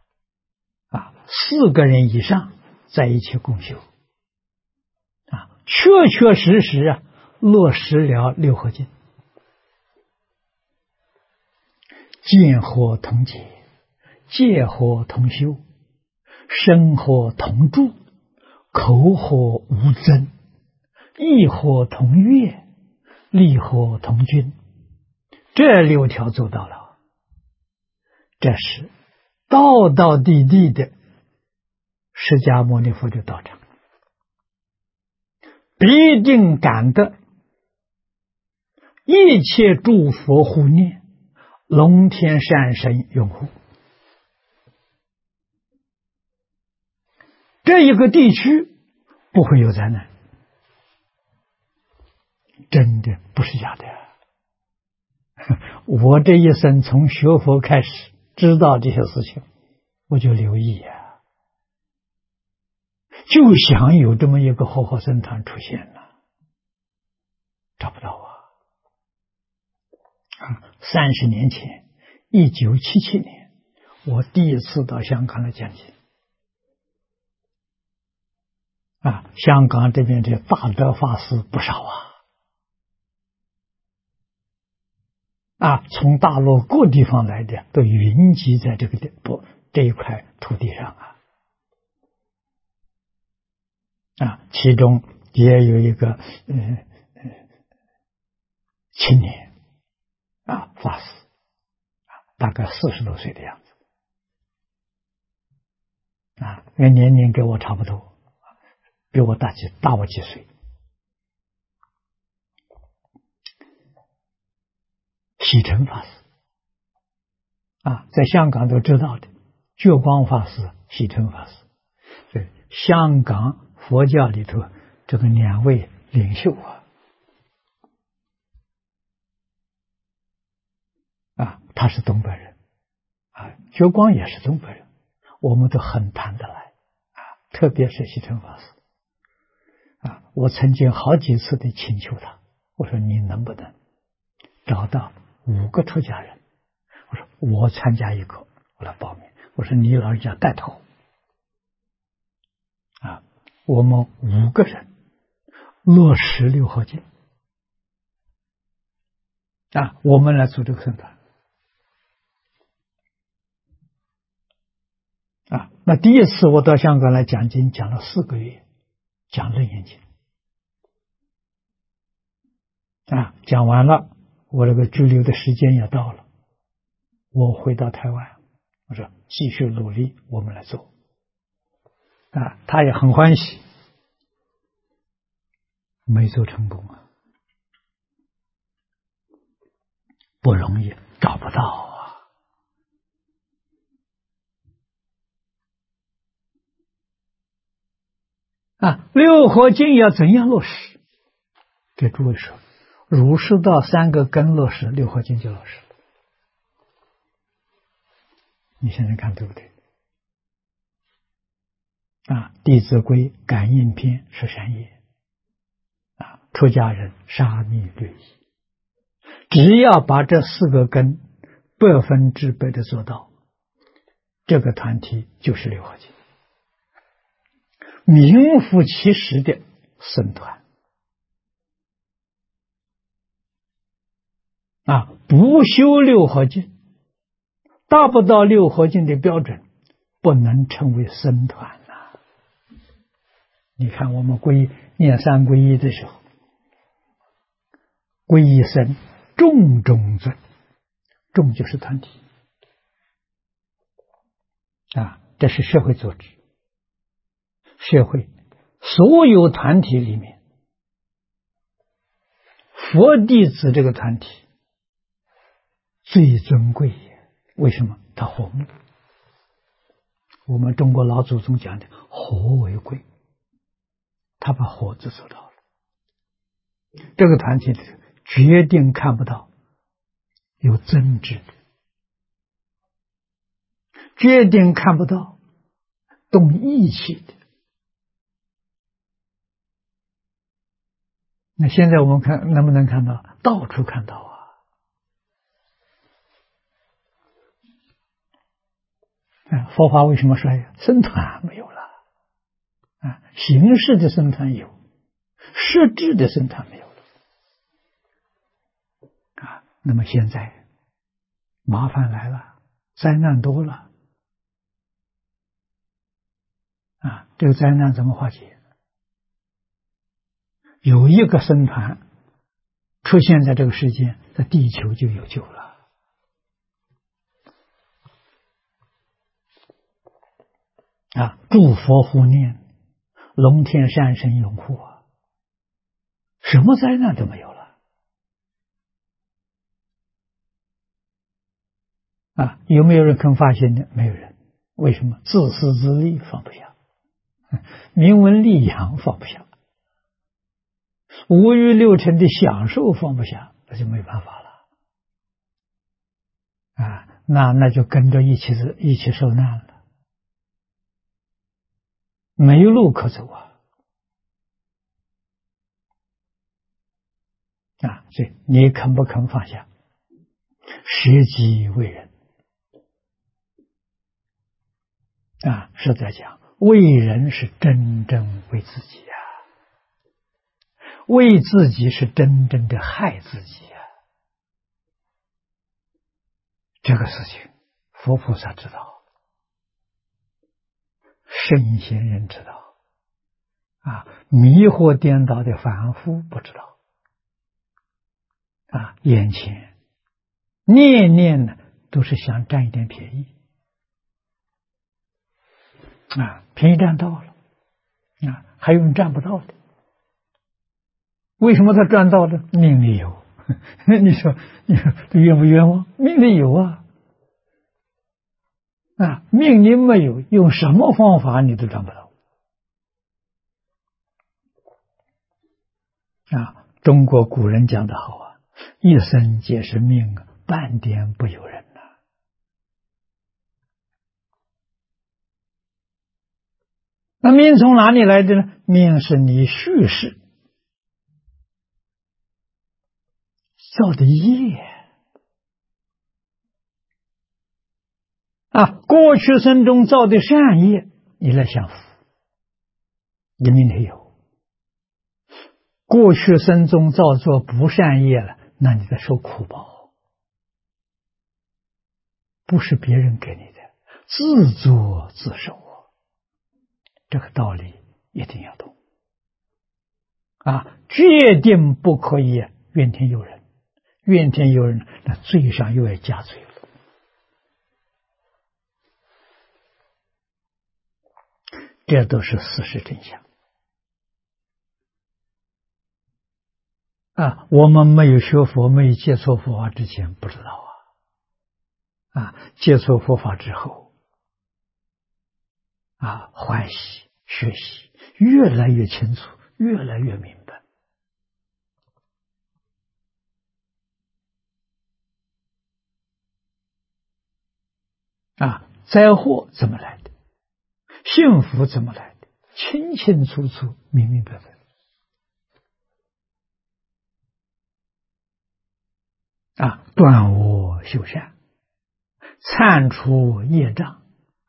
4个人以上在一起共修确确实实落实了六合敬，见火同解，戒火同修，身火同住，口火无争，意火同悦，力火同均，这6条做到了，这是道道地地的释迦牟尼佛的道场，必定感得一切诸佛护念，龙天善神拥护。这一个地区不会有灾难，真的不是假的。我这一生从学佛开始知道这些事情，我就留意就想有这么一个活活僧团出现了，找不到30年前1977年我第一次到香港来讲经， 香港这边的大德法师不少从大陆各地方来的都云集在这一块土地上其中也有一个青年法师大概40多岁的样子那年龄跟我差不多，比我大我几岁。喜澄法师在香港都知道的，觉光法师、喜澄法师，对香港佛教里头这个2位领袖他是东北人觉光也是东北人，我们都很谈得来特别是喜澄法师我曾经好几次的请求他，我说你能不能找到5个出家人，我说我参加一个，我来报名，我说你老人家带头我们5个人落实六合敬我们来组这个僧团那第一次我到香港来讲经，讲了4个月，讲楞严经讲完了，我这个居留的时间也到了，我回到台湾，我说继续努力，我们来做他也很欢喜，没做成功不容易，找不到六合敬要怎样落实？给诸位说，儒释道3个根落实，六合敬就落实了。你现在看对不对？弟子规感应篇是善业出家人沙弥律仪，只要把这4个根100%的做到，这个团体就是六合敬，名副其实的僧团不修六合敬，达不到六合敬的标准，不能称为僧团你看我们念3皈依的时候，皈依僧众中尊，众就是团体这是社会组织，社会所有团体里面，佛弟子这个团体最尊贵，为什么？他火木，我们中国老祖宗讲的火为贵，他把火字做到了。这个团体里决定看不到有争执的，决定看不到动义气的。那现在我们看能不能看到？到处看到佛法为什么衰呀？僧团没有了形式的僧团有，实质的僧团没有了那么现在麻烦来了，灾难多了这个灾难怎么化解？有一个僧团出现在这个世界，在地球就有救了诸佛护念，龙天善神拥护什么灾难都没有了有没有人肯发现呢？没有人。为什么？自私自利放不下，名闻利养放不下，五欲六尘的享受放不下，那就没办法了那就跟着一起受难了，没路可走所以你肯不肯放下？舍己为人是在讲为人是真正为自己啊，为自己是真正的害自己啊。这个事情佛菩萨知道，圣贤人知道啊，迷惑颠倒的凡夫不知道啊，眼前念念呢都是想占一点便宜啊，便宜占到了啊，还有人占不到的。为什么他赚到了？命里有。你说冤不冤枉？命里有啊！啊，命里没有，用什么方法你都赚不到。啊，中国古人讲得好啊，一生皆是命啊，半点不由人呐。那命从哪里来的呢？命是你蓄势造的业啊，过去生中造的善业，你来享福，你命里有；过去生中造作不善业了，那你在受苦报，不是别人给你的，自作自受啊。这个道理一定要懂啊！决定不可以怨天尤人，怨天尤人，那罪上又要加罪了。这都是事实真相啊！我们没有学佛，没有接触佛法之前不知道啊！接触佛法之后啊，欢喜学习，越来越清楚，越来越明白啊！灾祸怎么来的？幸福怎么来的？清清楚楚，明明白白啊！断恶修善，铲除业障，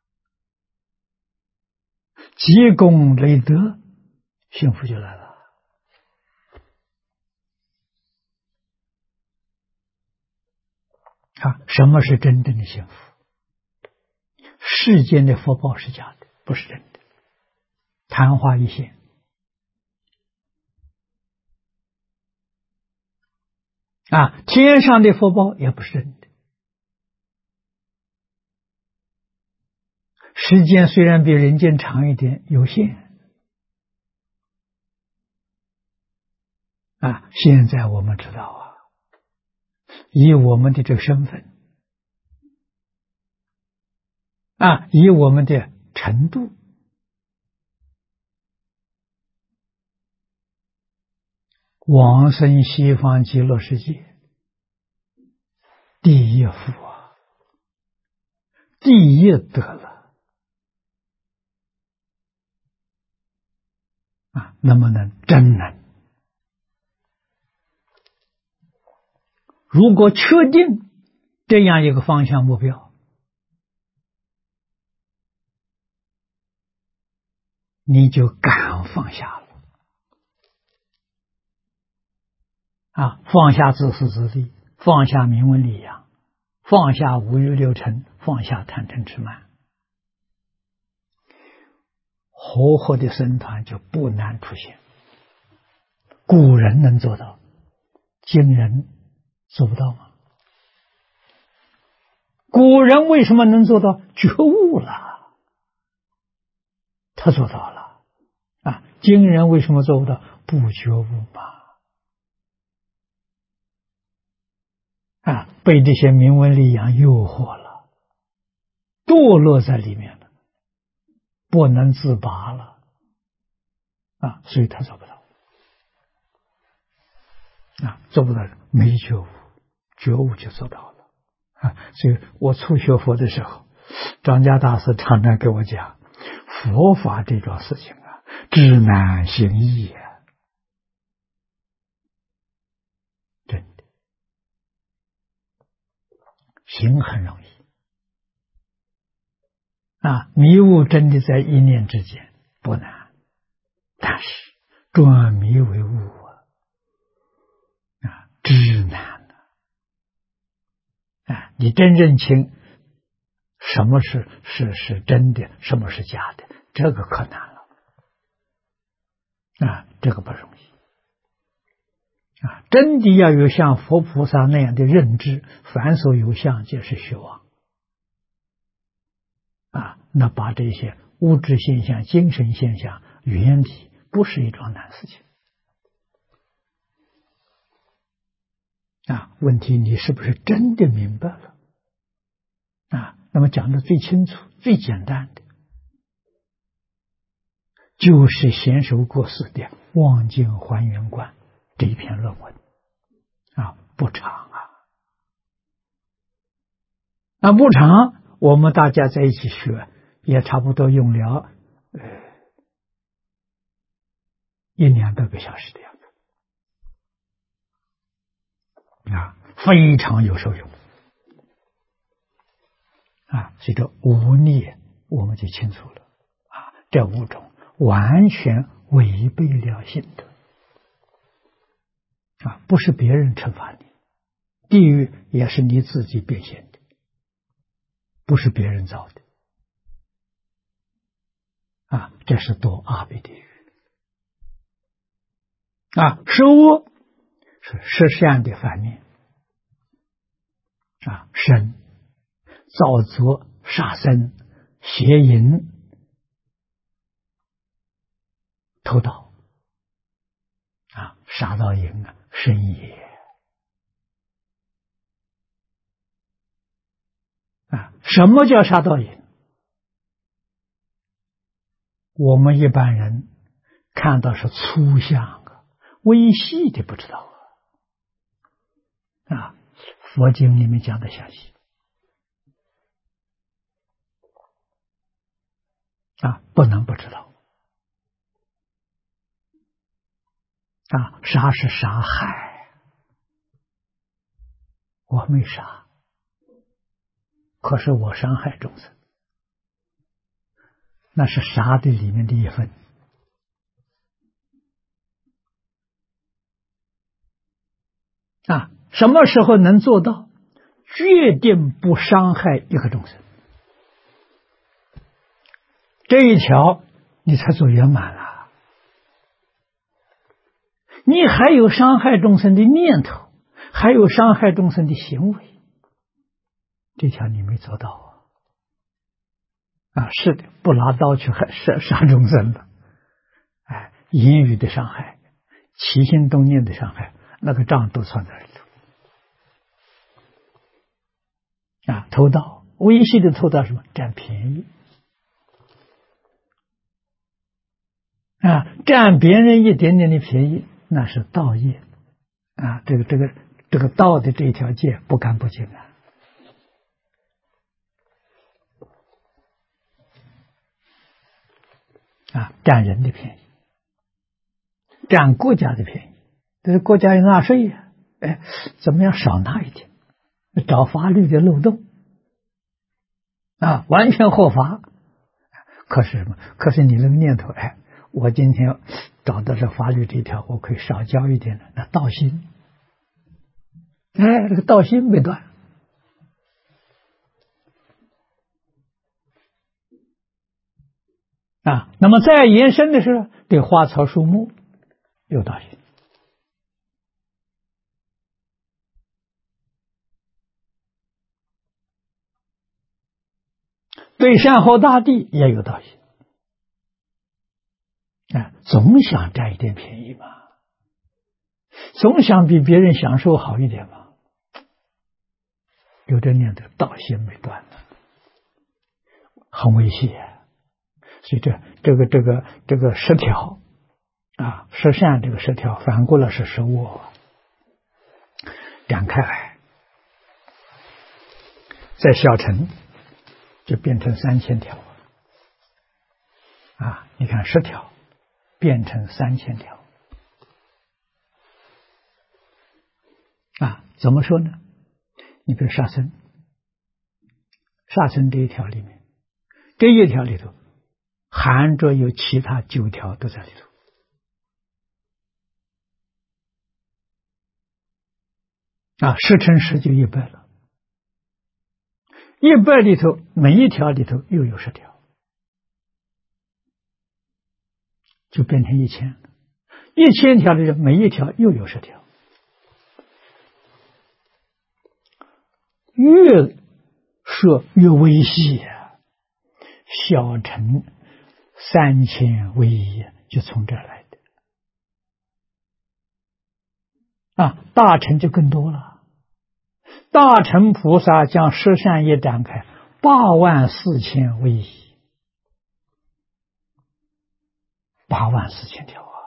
积功累德，幸福就来了啊！什么是真正的幸福？世间的福报是假的，不是真的，昙花一现啊！天上的福报也不是真的。时间虽然比人间长一点，有限啊！现在我们知道啊，以我们的这个身份啊，以我们的程度，往生西方极乐世界第一福啊，第一得了啊！能不能？真能。如果确定这样一个方向目标，你就敢放下了啊！放下自私自利，放下名闻利养，放下五欲六尘，放下贪嗔痴慢，活活的僧团就不难出现。古人能做到，今人做不到吗？古人为什么能做到？觉悟了，他做到了啊！今人为什么做不到？不觉悟嘛啊！被这些名闻利养诱惑了，堕落在里面了，不能自拔了啊！所以他做不到啊，做不到没觉悟，觉悟就做到了啊！所以我初学佛的时候，张家大师常常给我讲，佛法这种事情啊，知难行易啊，真的行很容易迷悟真的在一念之间，不难，但是转迷为悟知难你真认清什么是真的，什么是假的，这个可难了这个不容易真的要有像佛菩萨那样的认知，凡所有相皆是虚妄那把这些物质现象、精神现象远离，不是一桩难事情问题你是不是真的明白了那么讲的最清楚、最简单的，就是贤首过世的《望境还原观》这一篇论文不长不长，我们大家在一起学，也差不多用了1-2个小时的样子非常有受用所以这无念我们就清楚了这5种完全违背了心德不是别人惩罚你，地狱也是你自己变现的，不是别人造的这是堕阿鼻地狱十恶是十善的反面身造作、杀生、邪淫、偷盗杀盗淫身也什么叫杀盗淫？我们一般人看到是粗相微细的不知道佛经里面讲的详细不能不知道杀是杀害，我没杀，可是我伤害众生，那是杀的里面的一份什么时候能做到决定不伤害一个众生？这一条你才做圆满了。你还有伤害众生的念头，还有伤害众生的行为，这条你没做到是的，不拿刀去杀众生了言语的伤害、起心动念的伤害，那个账都算在里头偷盗，微细的偷盗什么？占便宜占别人一点点的便宜，那是盗业这个盗的这一条戒不干不净占人的便宜，占国家的便宜，这是国家要纳税怎么样少纳一点，找法律的漏洞完全合法。可是什么？可是你那个念头我今天找到这法律这一条，我可以少交一点的，那盗心这个盗心没断那么再延伸的是对花草树木有盗心，对山河大地也有盗心总想占一点便宜嘛，总想比别人享受好一点嘛，有这念头，盗心没断很危险所以这个十条十善这个十条反过来是十恶展开来，在小乘就变成3000条你看10条变成3000条怎么说呢？你比如杀生这一条里面这一条里头含着有其他9条都在里头啊，10乘10就100了。100里头每一条里头又有10条，就变成1000了。1000条里头每一条又有10条，越设越微细呀，小乘3000为一，就从这儿来的啊。大乘就更多了，大乘菩萨将十善业展开84000为一，84000条啊。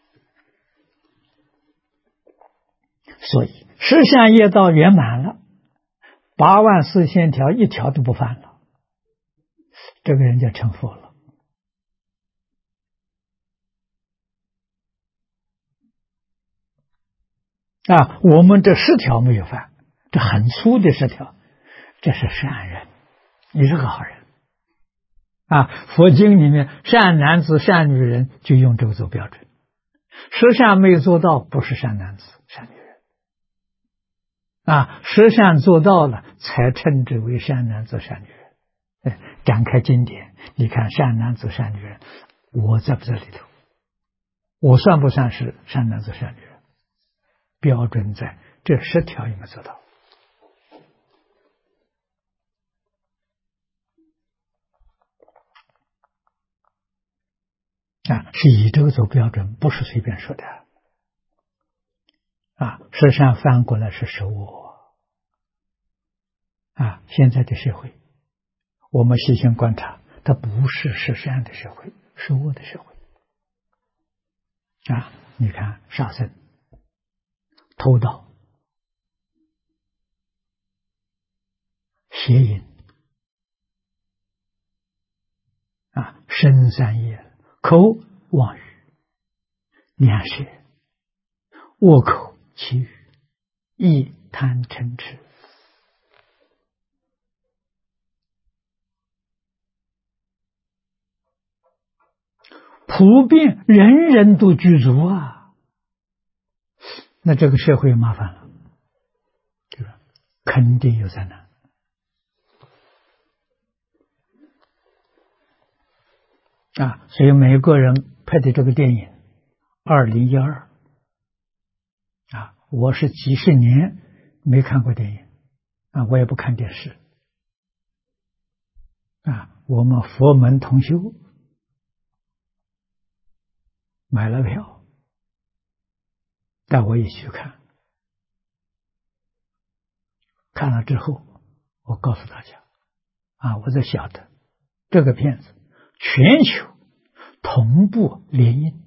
所以十善业道圆满了，84000条一条都不犯了，这个人就成佛了啊。我们这10条没有犯，这很粗的10条，这是善人，你是个好人啊。佛经里面善男子善女人就用这个做标准，十善没有做到不是善男子善女人啊，十善做到了才称之为善男子善女人。展开经典，你看善男子善女人，我在不在里头？我算不算是善男子善女人？标准在这10条有没有做到啊？是以这个做标准，不是随便说的啊。十善翻过来是十恶啊。现在的社会我们细心观察，它不是十善的社会，是恶的社会啊。你看杀生、偷盗、邪淫啊，身三业，口妄语、两舌、恶口绮语、意贪嗔痴，普遍人人都具足啊。那这个社会麻烦了，对吧？肯定有灾难啊。所以美国人拍的这个电影2012啊，我是几十年没看过电影啊，我也不看电视啊。我们佛门同修买了票，带我一起去看。看了之后，我告诉大家啊，我才晓得这个片子全球同步联映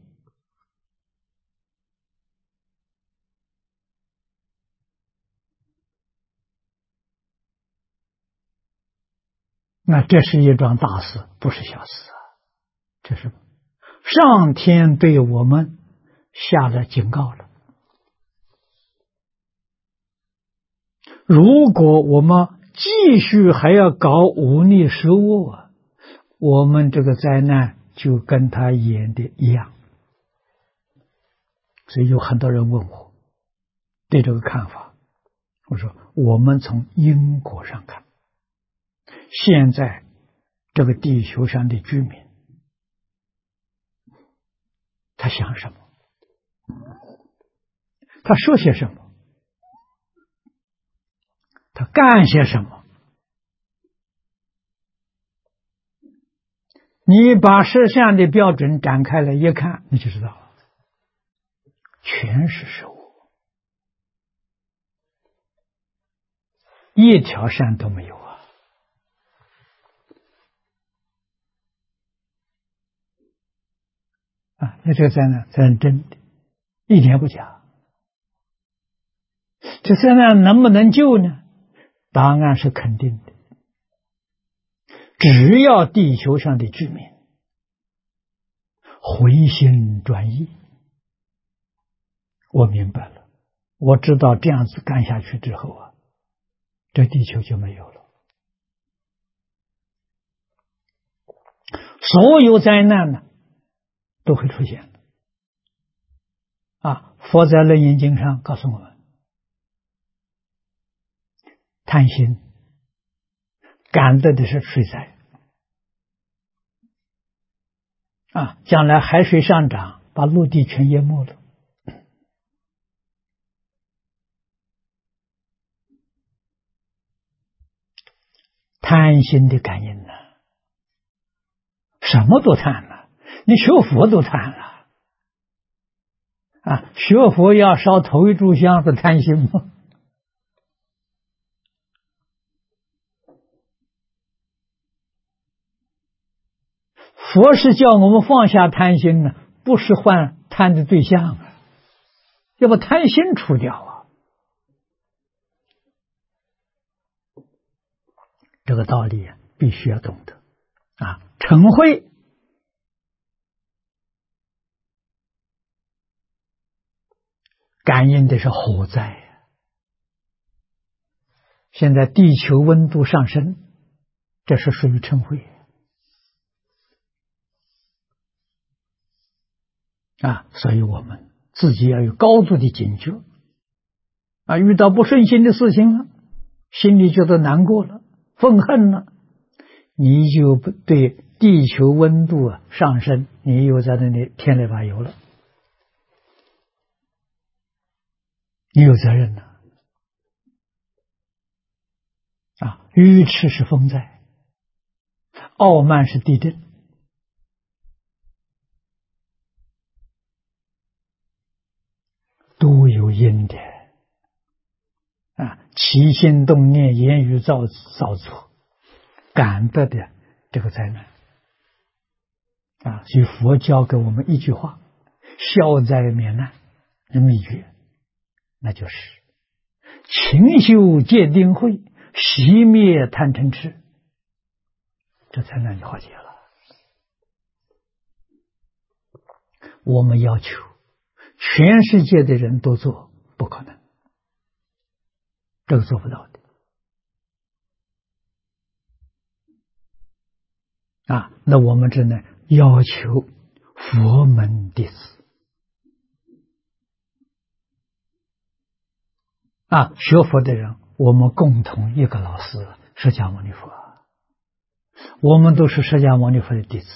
那这是一桩大事，不是小事啊。这是上天对我们下了警告了。如果我们继续还要搞忤逆食物啊，我们这个灾难就跟他演的一样。所以有很多人问我对这个看法，我说我们从因果上看，现在这个地球上的居民他想什么，他说些什么，他干些什么，你把十善的标准展开来一看，你就知道了，全是食物，一条善都没有啊！那这个灾难是真的，一点不假。这灾难能不能救呢？答案是肯定的。只要地球上的居民回心转意，我明白了，我知道这样子干下去之后啊，这地球就没有了。 所有灾难呢都会出现啊！佛在楞严经上告诉我们，贪心感得的是水灾啊，将来海水上涨，把陆地全淹没了。贪心的感应呢，什么都贪了，你学佛都贪了啊！学佛要烧头一炷香是贪心吗？佛是叫我们放下贪心呢，不是换贪的对象啊，要把贪心除掉啊。这个道理必须要懂得啊！嗔恚感应的是火灾，现在地球温度上升，这是属于嗔恚啊！所以我们自己要有高度的警觉啊！遇到不顺心的事情了，心里觉得难过了，愤恨了，你就对地球温度上升，你又在那里添了把油了，你有责任了啊！愚痴是风灾，傲慢是地震，都有因的啊！起心动念、言语造作，感得的这个灾难啊！所以佛教给我们一句话：消灾免难的秘诀，那就是勤修戒定慧，熄灭贪嗔痴，这才让你化解了。我们要求全世界的人都做，不可能，这个做不到的啊！那我们只能要求佛门弟子啊，学佛的人，我们共同一个老师，释迦牟尼佛，我们都是释迦牟尼佛的弟子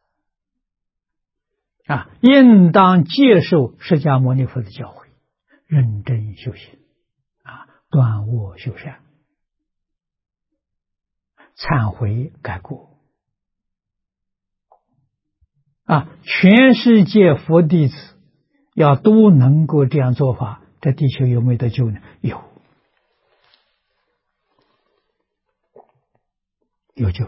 啊，应当接受释迦牟尼佛的教诲，认真修行啊，断恶修善，忏悔改过啊！全世界佛弟子要都能够这样做法，这地球有没有得救呢？有救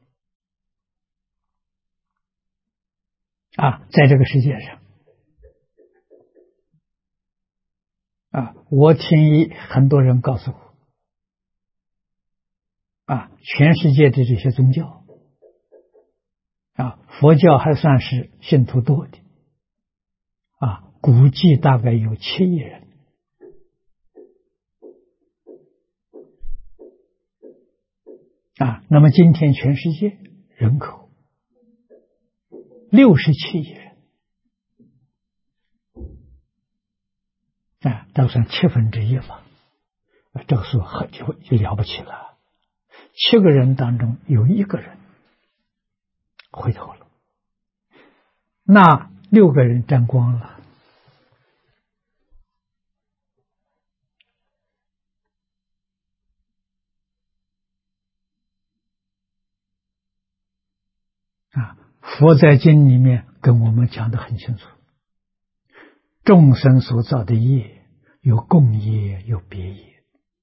啊！在这个世界上啊，我听很多人告诉我啊，全世界的这些宗教啊，佛教还算是信徒多的啊，估计大概有7亿人啊。那么今天全世界人口67亿人啊，都算1/7吧，这个数就了不起了。7个人当中有1个人回头了，那6个人沾光了啊！佛在经里面跟我们讲得很清楚，众生所造的业有共业有别业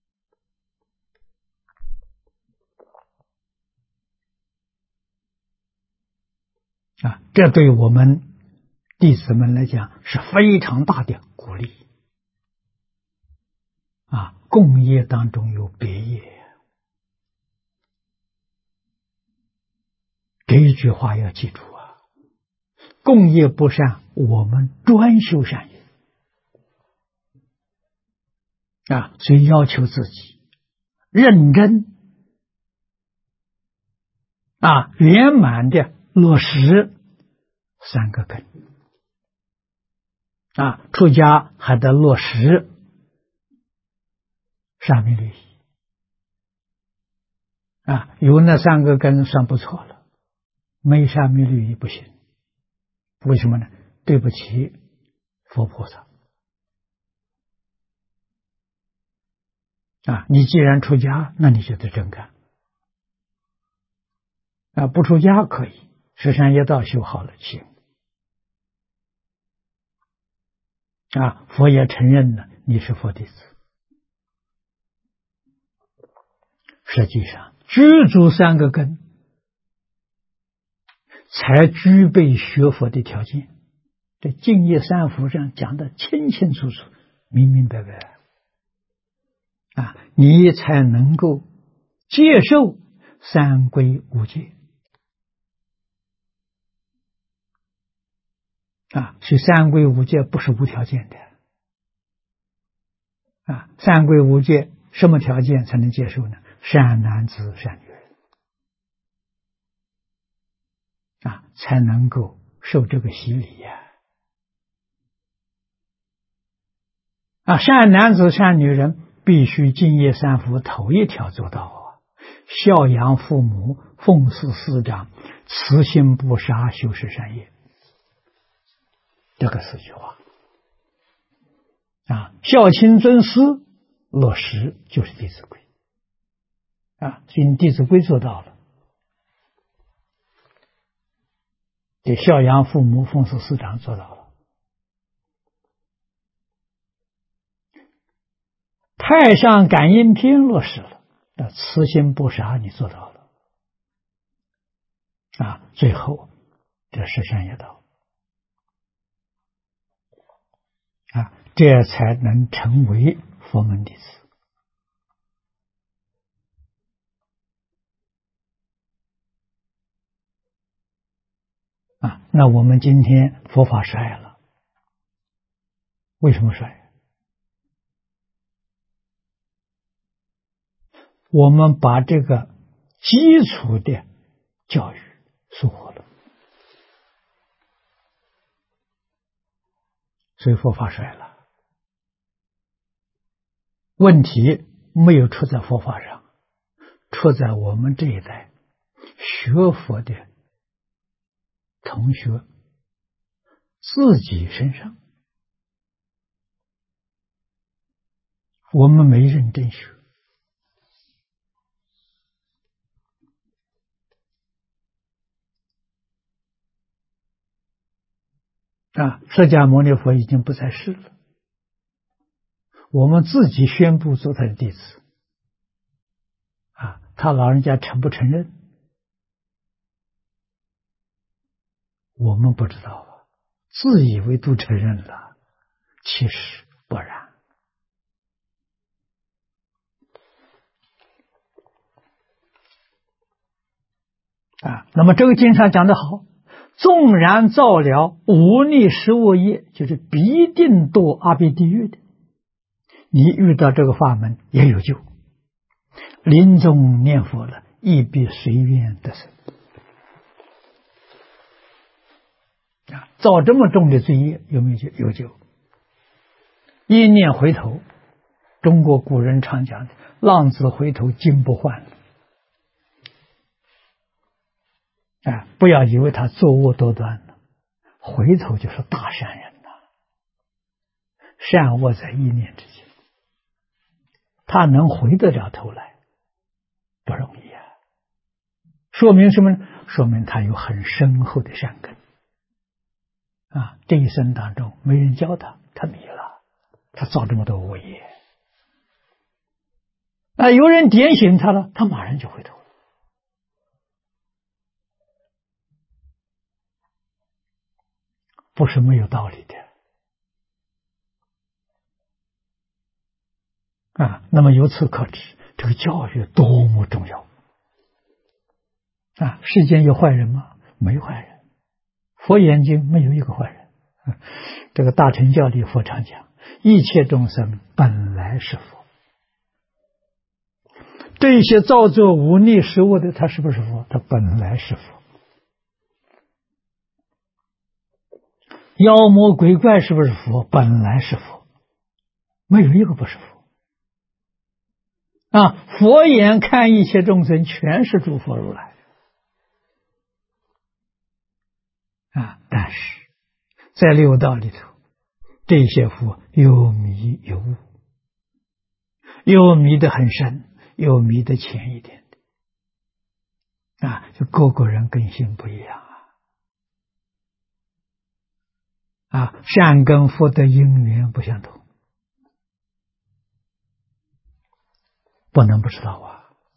啊，这对我们弟子们来讲是非常大的鼓励啊！共业当中有别业，这一句话要记住啊！共业不善，我们专修善业啊！所以要求自己认真啊，圆满的落实三个根啊，出家还得落实沙弥律仪啊，有那三个根算不错了，没沙弥律仪不行。为什么呢？对不起佛菩萨啊！你既然出家，那你就得真干啊！不出家可以，十善业道修好了行啊！佛也承认了你是佛弟子。实际上，具足三个根，才具备学佛的条件。这净业三福上讲的清清楚楚、明明白白啊，你才能够接受三皈五戒啊。所以三皈五戒不是无条件的啊。三皈五戒什么条件才能接受呢？善男子、善女人啊，才能够受这个洗礼呀。啊，善男子、善女人必须净业三福头一条做到啊，孝养父母，奉事师长，慈心不杀，修持善业。这个四句话啊，孝亲尊师落实就是《弟子规》啊，所以《弟子规》做到了，这孝养父母，奉事师长做到了。太上感应篇落实了，慈心不杀你做到了啊！最后这十善业道啊，这才能成为佛门弟子啊。那我们今天佛法衰了，为什么衰？我们把这个基础的教育疏忽了，所以佛法衰了。问题没有出在佛法上，出在我们这一代学佛的同学自己身上。我们没认真学啊，释迦牟尼佛已经不在世了，我们自己宣布做他的弟子啊，他老人家承不承认？我们不知道啊，自以为都承认了，其实不然啊。那么这个经上讲得好，纵然造了无逆十恶业，就是必定堕阿鼻地狱的，你遇到这个法门也有救，临终念佛了，亦必随愿得生啊！造这么重的罪业有没有救？有救。一念回头，中国古人常讲的浪子回头金不换啊！不要以为他作恶多端了，回头就是大善人呐。善恶在一念之间，他能回得了头来不容易啊。说明什么呢？说明他有很深厚的善根啊！这一生当中没人教他，他迷了，他造这么多恶业啊！有人点醒他了，他马上就回头了。不是没有道理的啊！那么由此可知，这个教育多么重要啊！世间有坏人吗？没坏人，佛眼睛没有一个坏人。这个大乘教里佛常讲，一切众生本来是佛。这些造作无逆十恶的，他是不是佛？他本来是佛妖魔鬼怪是不是佛？本来是佛，没有一个不是佛。佛眼看一切众生，全是诸佛如来。但是在六道里头，这些佛有迷有悟，有迷得很深，有迷得浅一点的。就个个人根性不一样善根福德因缘不相同，不能不知道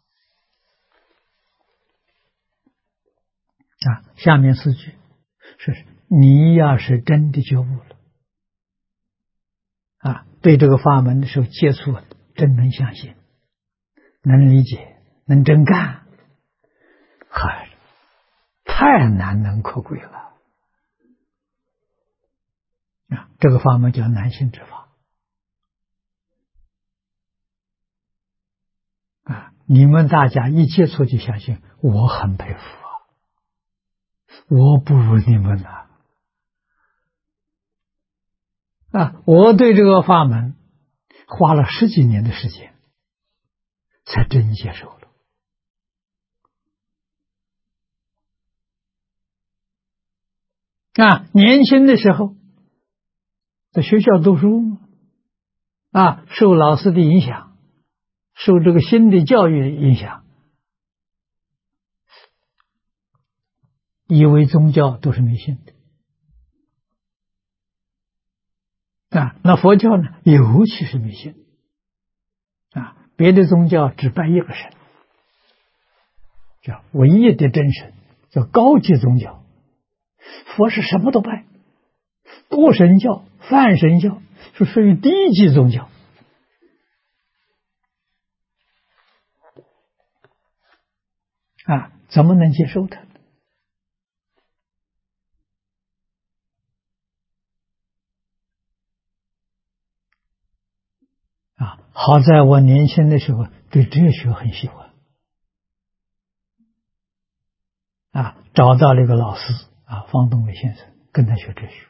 下面4句是你要是真的觉悟了对这个法门的时候接触真能相信，能理解，能真干，太难能可贵了这个法门叫难信之法你们大家一接触就相信，我很佩服我不如你们我对这个法门花了10几年的时间才真接受了年轻的时候在学校读书受老师的影响，受这个新的教育的影响，以为宗教都是迷信的那佛教呢，尤其是迷信别的宗教只拜一个神，叫唯一的真神，叫高级宗教。佛是什么都拜，多神教、泛神教是属于低级宗教怎么能接受它好在我年轻的时候对哲学很喜欢找到了一个老师方东伟先生，跟他学哲学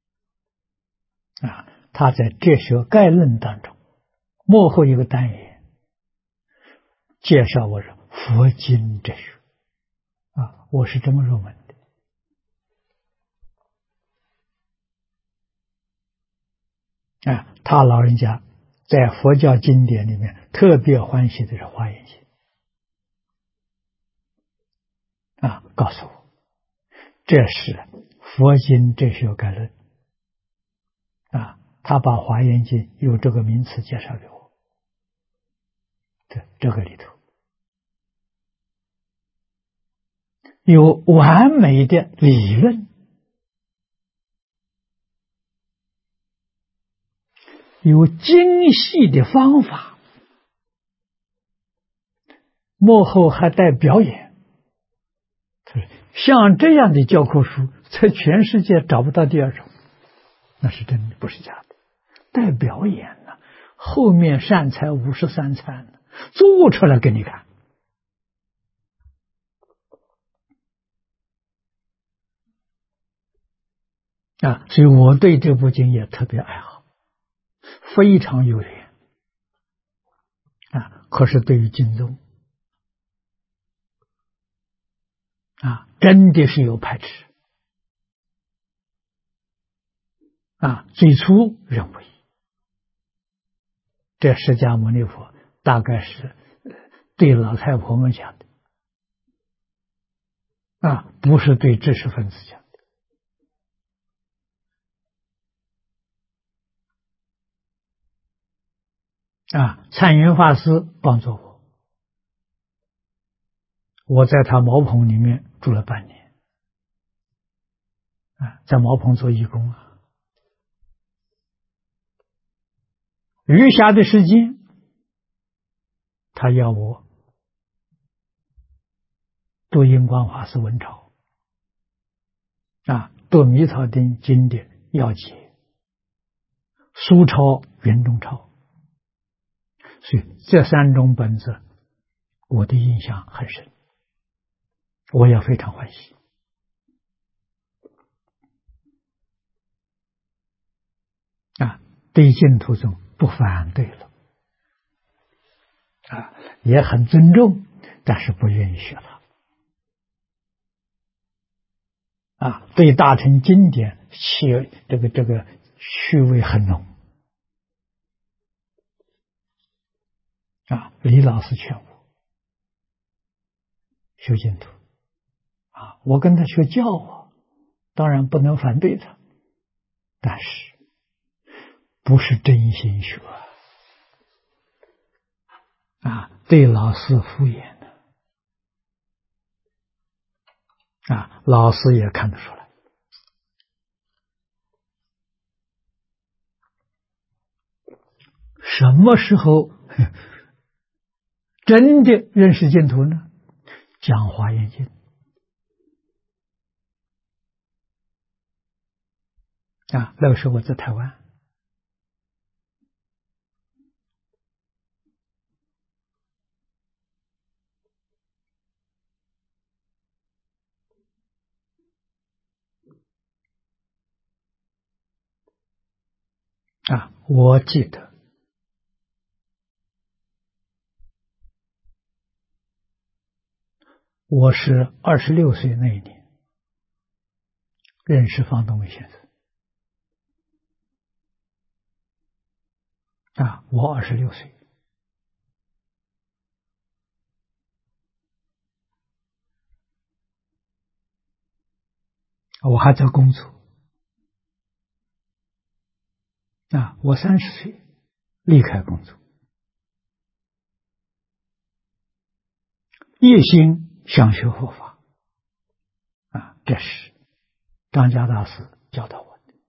他在哲学概论当中幕后一个单元介绍我说佛经哲学我是这么入门的他老人家在佛教经典里面特别欢喜的是华严经告诉我这是佛经哲学概论他把华严经有这个名词介绍给我这个里头有完美的理论，有精细的方法，幕后还带表演。像这样的教科书在全世界找不到第二种，那是真的，不是假的，带表演后面善财53参做出来给你看所以我对这部经也特别爱好，非常有缘可是对于经宗真的是有排斥最初认为这释迦牟尼佛大概是对老太婆们讲的不是对知识分子讲的灿云法师帮助我在他茅棚里面住了半年在茅棚做义工余下的时间他要我读印光法师文钞读弥陀经经典要解，书抄圆中抄，所以这3种本子我的印象很深，我也非常欢喜对净土宗不反对了啊，也很尊重，但是不愿意学了啊。对大乘经典这个趣味很浓啊。李老师劝我学净土啊，我跟他学教啊，当然不能反对他，但是不是真心学啊，对老师敷衍的啊，老师也看得出来。什么时候真的认识净土呢？讲华严经啊，那个时候我在台湾啊，我记得我是26岁那一年认识方东伟先生啊，我26岁。我还在工作啊，我30岁离开工作，一心想学佛法啊，这是张家大师教导我的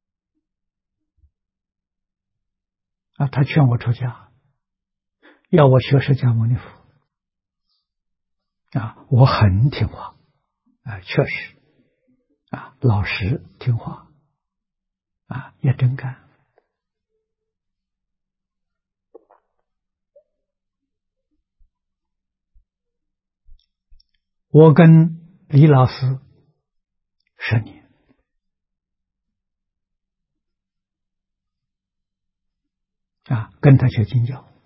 啊，他劝我出家，要我学释迦牟尼佛啊，我很听话啊，确实啊，老实听话啊，也真干。我跟李老师10年啊，跟他学经教，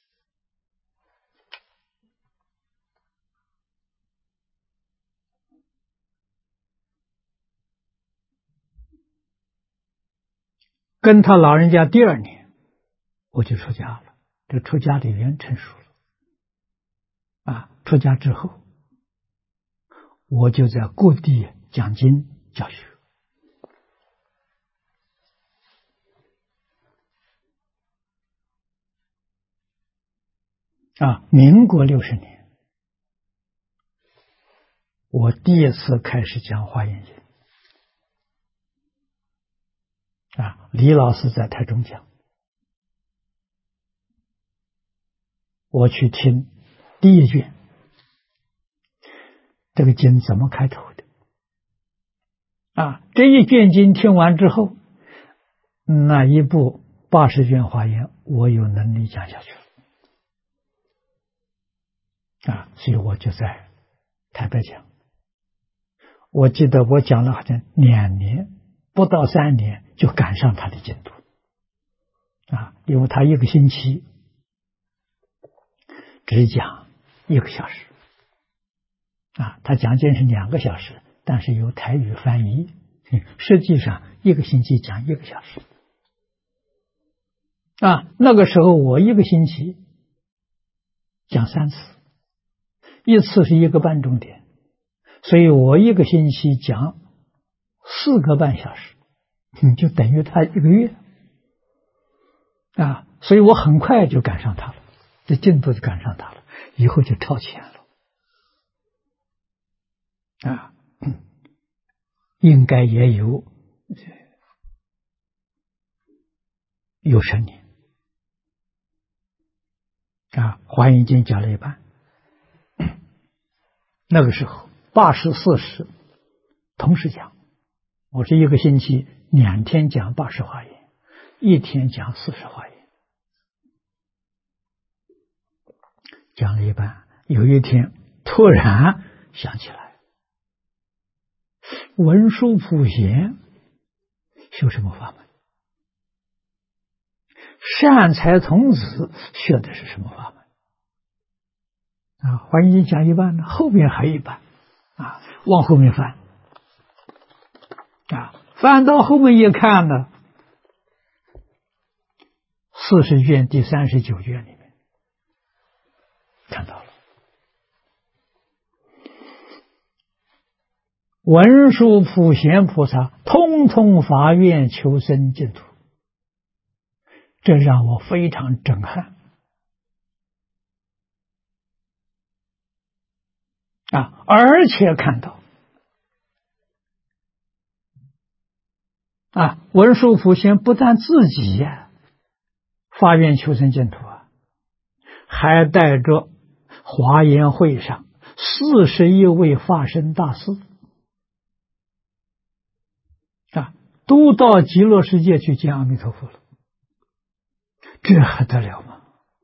跟他老人家第2年我就出家了，这出家的缘成熟了啊。出家之后，我就在各地讲经教学啊。民国60年，我第一次开始讲华严经啊，李老师在台中讲，我去听第1卷，这个经怎么开头的啊？这1卷经听完之后，那一部80卷华严，我有能力讲下去了啊，所以我就在台北讲。我记得我讲了好像2年，不到3年就赶上他的进度啊，因为他1个星期只讲1个小时啊，他讲经是2个小时，但是由台语翻译，实际上1个星期讲1个小时啊。那个时候我1个星期讲3次，一次是1个半钟点，所以我1个星期讲4个半小时，就等于他1个月啊，所以我很快就赶上他了，这进度就赶上他了，以后就超前了啊，应该也有10年啊。华严经讲了一半，那个时候80、40同时讲，我是1个星期2天讲80华严，1天讲40华严，讲了一半，有一天突然想起来，文殊普贤修什么法门善财童子学的是什么法门？啊，华严经讲一半呢，后面还一半，啊，往后面翻，啊，翻到后面一看呢，40卷第39卷里面看到了。文殊普贤菩萨通通发愿求生净土，这让我非常震撼啊！而且看到啊，文殊普贤不但自己发愿求生净土啊，还带着华严会上41位化身大士啊，都到极乐世界去见阿弥陀佛了，这还得了吗？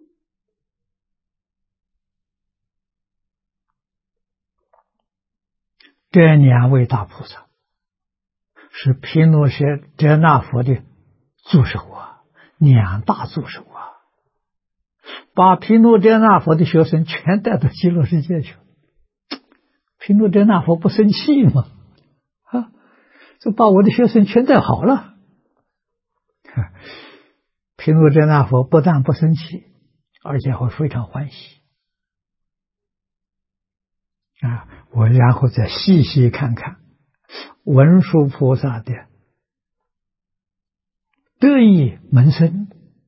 这2位大菩萨是毗卢遮那佛的助手啊，2大助手啊，把毗卢遮那佛的学生全带到极乐世界去了。毗卢遮那佛不生气吗？啊，就把我的学生全带好了。毗卢遮那佛不但不生气，而且会非常欢喜啊！我然后再细细看看文殊菩萨的得意门生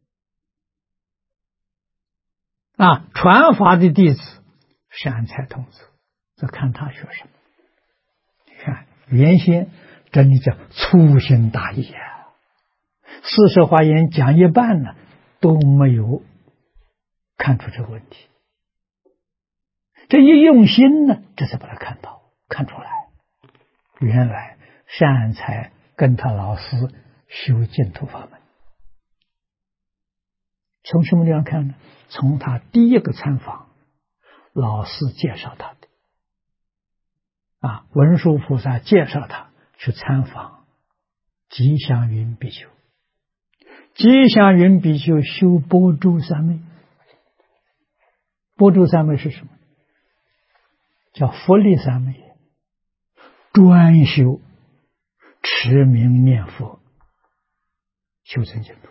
啊，传法的弟子善财童子，这看他学什么？你看原先真的叫粗心大意啊，40华严讲一半呢，都没有看出这个问题。这一用心呢，这才把它看出来，原来善财跟他老师修净土法门。从什么地方看呢？从他第一个参访，老师介绍他的啊，文殊菩萨介绍他去参访吉祥云比丘。吉祥云比丘修般舟三昧，般舟三昧是什么？叫佛力三昧，专修持名念佛，修成净土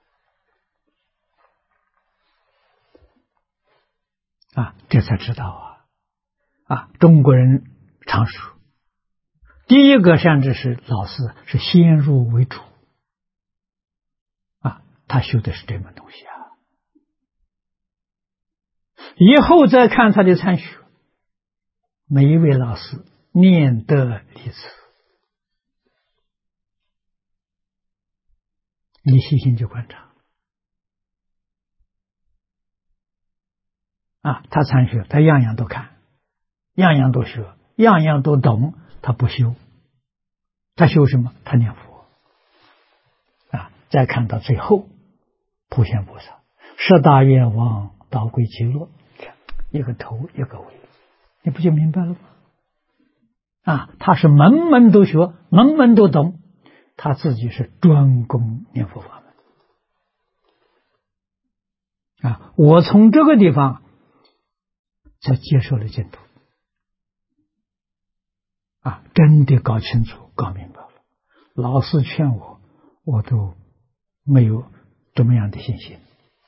啊，这才知道啊！中国人常说，第一个善知识老师是先入为主啊，他修的是这门东西啊，以后再看他的参学，每一位老师念得离此，你细心去观察啊，他参学，他样样都看，样样都学，样样都懂，他不修，他修什么？他念佛啊！再看到最后，普贤菩萨十大愿望导归极乐，一个头一个尾，你不就明白了吗？啊，他是门门都学，门门都懂，他自己是专攻念佛法门啊！我从这个地方才接受了净土啊，真的搞清楚、搞明白了。老师劝我，我都没有这么样的信心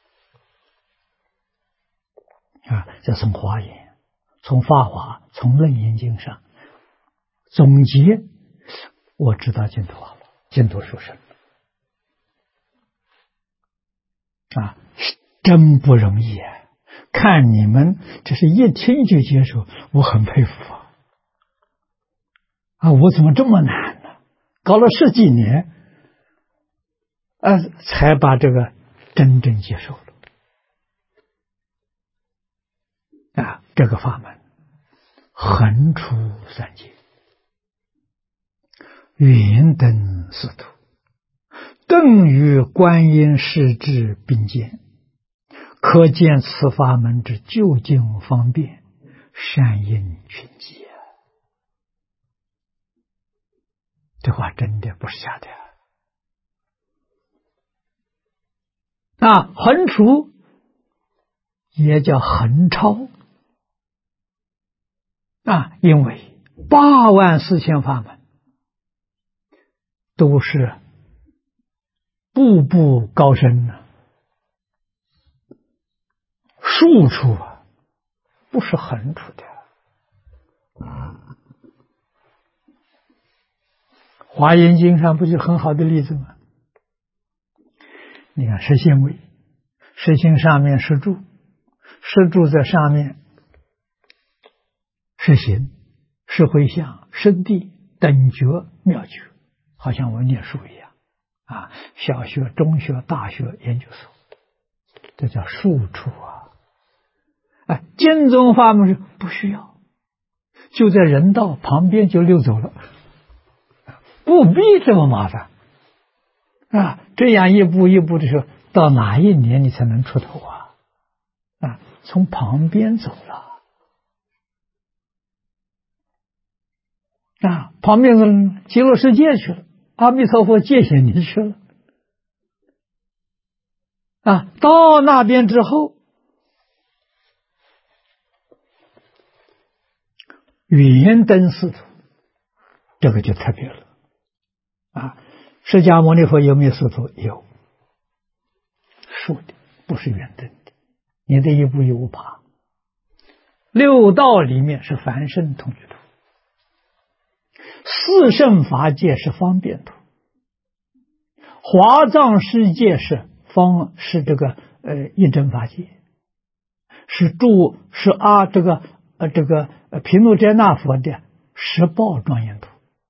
啊！这从华严、从法华、从楞严经上总结，我知道净土好了，净土殊胜啊，真不容易啊！看你们这是一听就接受，我很佩服啊！我怎么这么难呢？搞了10几年，才把这个真正接受了啊！这个法门横出3界，云登四土，更与观音世智并肩，可见此法门之究竟方便，善因群集啊！这话真的不是假的横除也叫横超因为84000法门都是步步高深竖除不是横除的。华严经上不是很好的例子吗？你看实心位，实心上面是住，是住在上面是行，是回向，是地，等觉，妙觉，好像我们念书一样小学、中学、大学、研究所，这叫竖处经宗法门是不需要，就在人道旁边就溜走了，不必这么麻烦这样一步一步的时候，到哪一年你才能出头从旁边走了旁边的极乐世界去了，阿弥陀佛界限你去了到那边之后，圆灯四土，这个就特别了释迦牟尼佛有没有四土？有，竖的，不是圆灯的，你得一步一步爬。六道里面是凡圣同居土，四圣法界是方便土，华藏世界是这个一真法界，是毗卢遮那佛的十报庄严土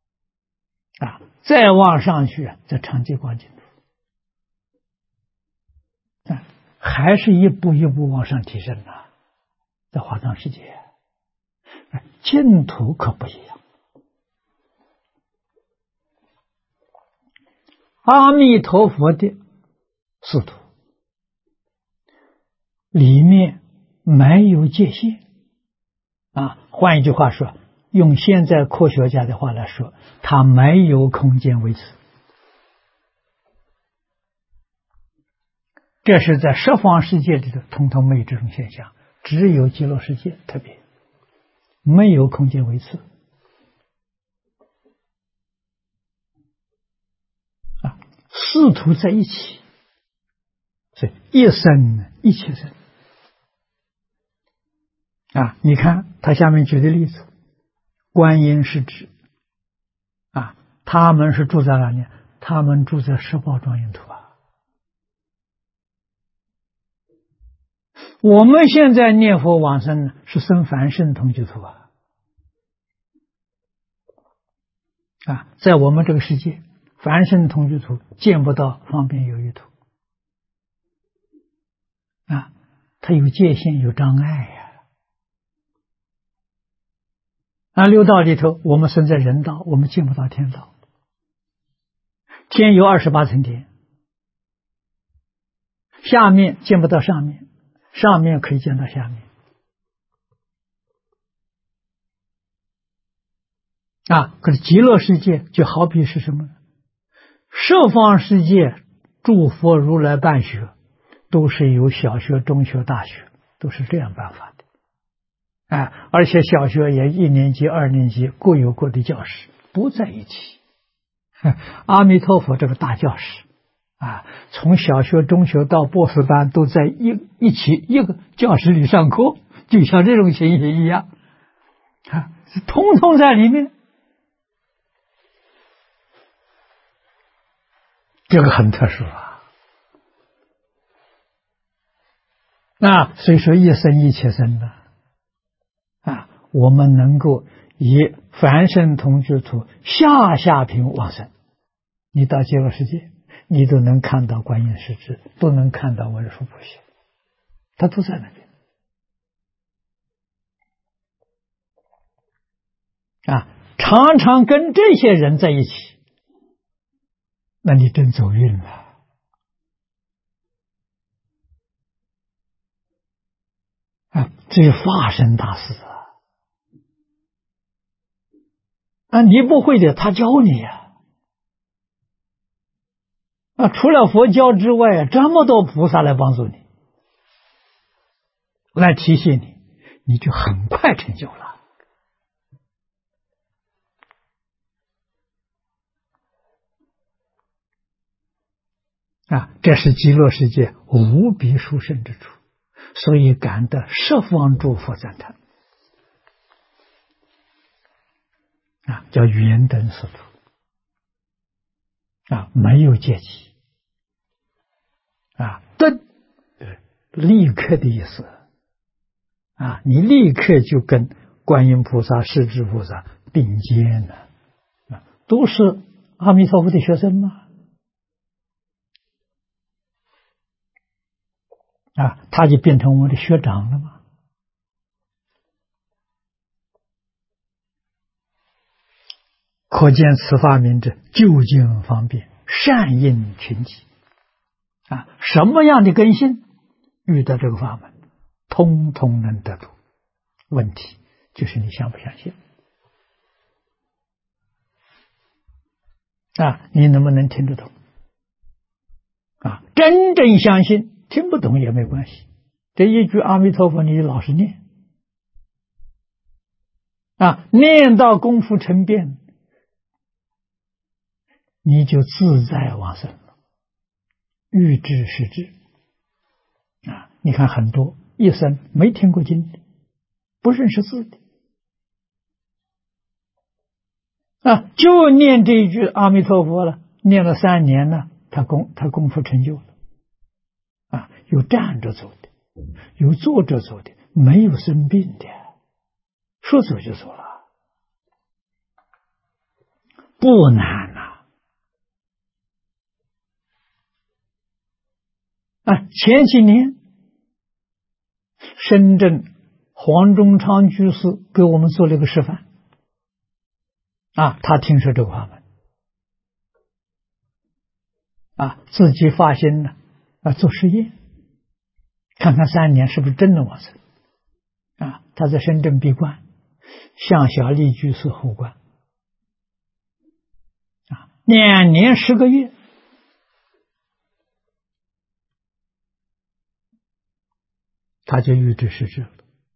再往上去在常寂光净土还是一步一步往上提升在华藏世界净土可不一样。阿弥陀佛的四土里面没有界限换一句话说，用现在科学家的话来说，它没有空间维持。这是在十方世界里头统统没有这种现象，只有极乐世界特别没有空间维持四土在一起，所以一生一切生你看他下面举的例子，观音是指他们是住在哪里？他们住在十报庄严土我们现在念佛往生是生凡圣同居土在我们这个世界，凡圣同居土见不到方便有余土它有界限，有障碍六道里头，我们生在人道，我们见不到天道。天有28层天，下面见不到上面，上面可以见到下面可是极乐世界就好比是什么？十方世界诸佛如来办学都是有小学、中学、大学，都是这样办法的而且小学也1年级、2年级各有各的教室，不在一起。阿弥陀佛这个大教室从小学、中学到博士班都在一起一个教室里上课，就像这种情形一样通通在里面，这个很特殊所以说一生一切生我们能够以凡圣同居土下品往生，你到极乐世界你都能看到观音世智，都能看到文殊普贤，他都在那边常常跟这些人在一起，那你真走运了这是化身大事你不会的他教你除了佛教之外，这么多菩萨来帮助你，来提醒你，你就很快成就了。这是极乐世界无比殊胜之处，所以感得十方诸佛赞叹。叫圆等所土。没有阶级。顿，立刻的意思。你立刻就跟观音菩萨、势至菩萨并肩了。都是阿弥陀佛的学生吗？他就变成我们的学长了吗？可见此法名者究竟方便，善应群集。什么样的根性遇到这个法门，通通能得度。问题就是你相不相信？你能不能听得懂？真正相信，听不懂也没关系。这一句阿弥陀佛，你老实念。念到功夫成变，你就自在往生了，欲知是知。你看很多一生没听过经的，不认识字的，就念这一句阿弥陀佛了，念了3年了，他功夫成就了。有站着走的，有坐着走的，没有生病的，说走就走了，不难呐。前几年深圳黄忠昌居士给我们做了一个示范。他听说这个法门，自己发心了，做实验，看看3年是不是真的往生。他在深圳闭关，向小利居士护关，2年10个月，他就预知是这了。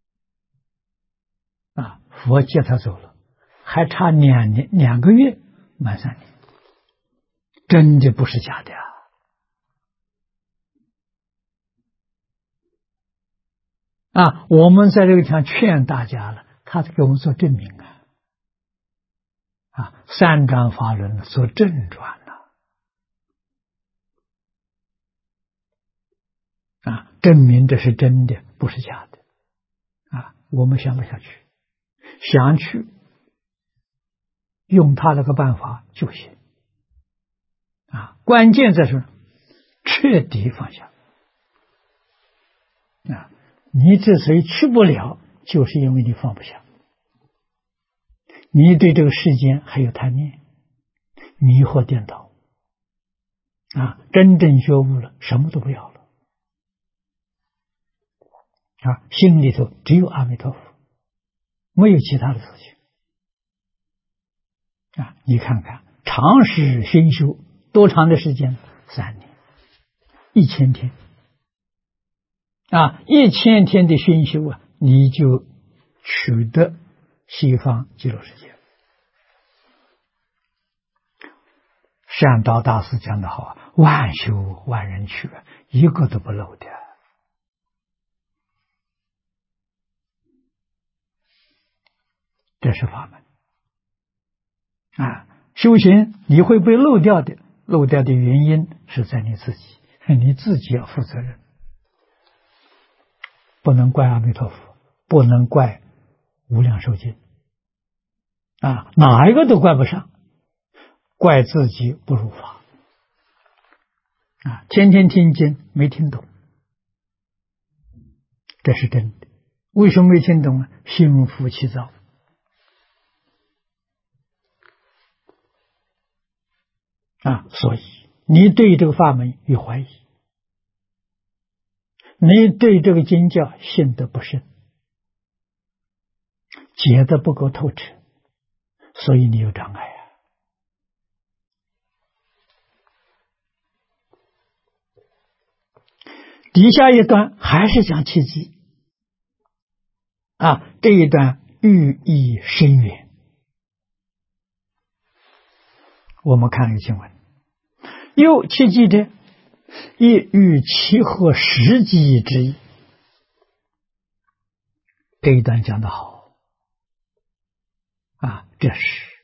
佛接他走了，还差2个月满3年，真的不是假的。我们在这个地方劝大家了，他给我们做证明三转法轮做正转了，证明这是真的，不是假的。我们想不下去，想去用他那个办法就行。关键在是彻底放下。你之所以去不了，就是因为你放不下，你对这个世间还有贪念、迷惑颠倒。真正觉悟了，什么都不要了。心里头只有阿弥陀佛，没有其他的事情。你看看长时熏修多长的时间？3年，1000天。1000天的熏修你就取得西方极乐世界。善导大师讲得好，万修万人去，一个都不漏的。这是法门。修行你会被漏掉的，漏掉的原因是在你自己，你自己要负责任，不能怪阿弥陀佛，不能怪无量寿经，哪一个都怪不上，怪自己不如法。天天听经没听懂，这是真的。为什么没听懂呢？心浮气躁。所以你对这个法门有怀疑，你对这个经教信得不深，解得不够透彻，所以你有障碍。 底下一段还是讲契机啊，这一段寓意深远。我们看这个经文，又契机者，亦与其合实际之意。这一段讲得好啊，这是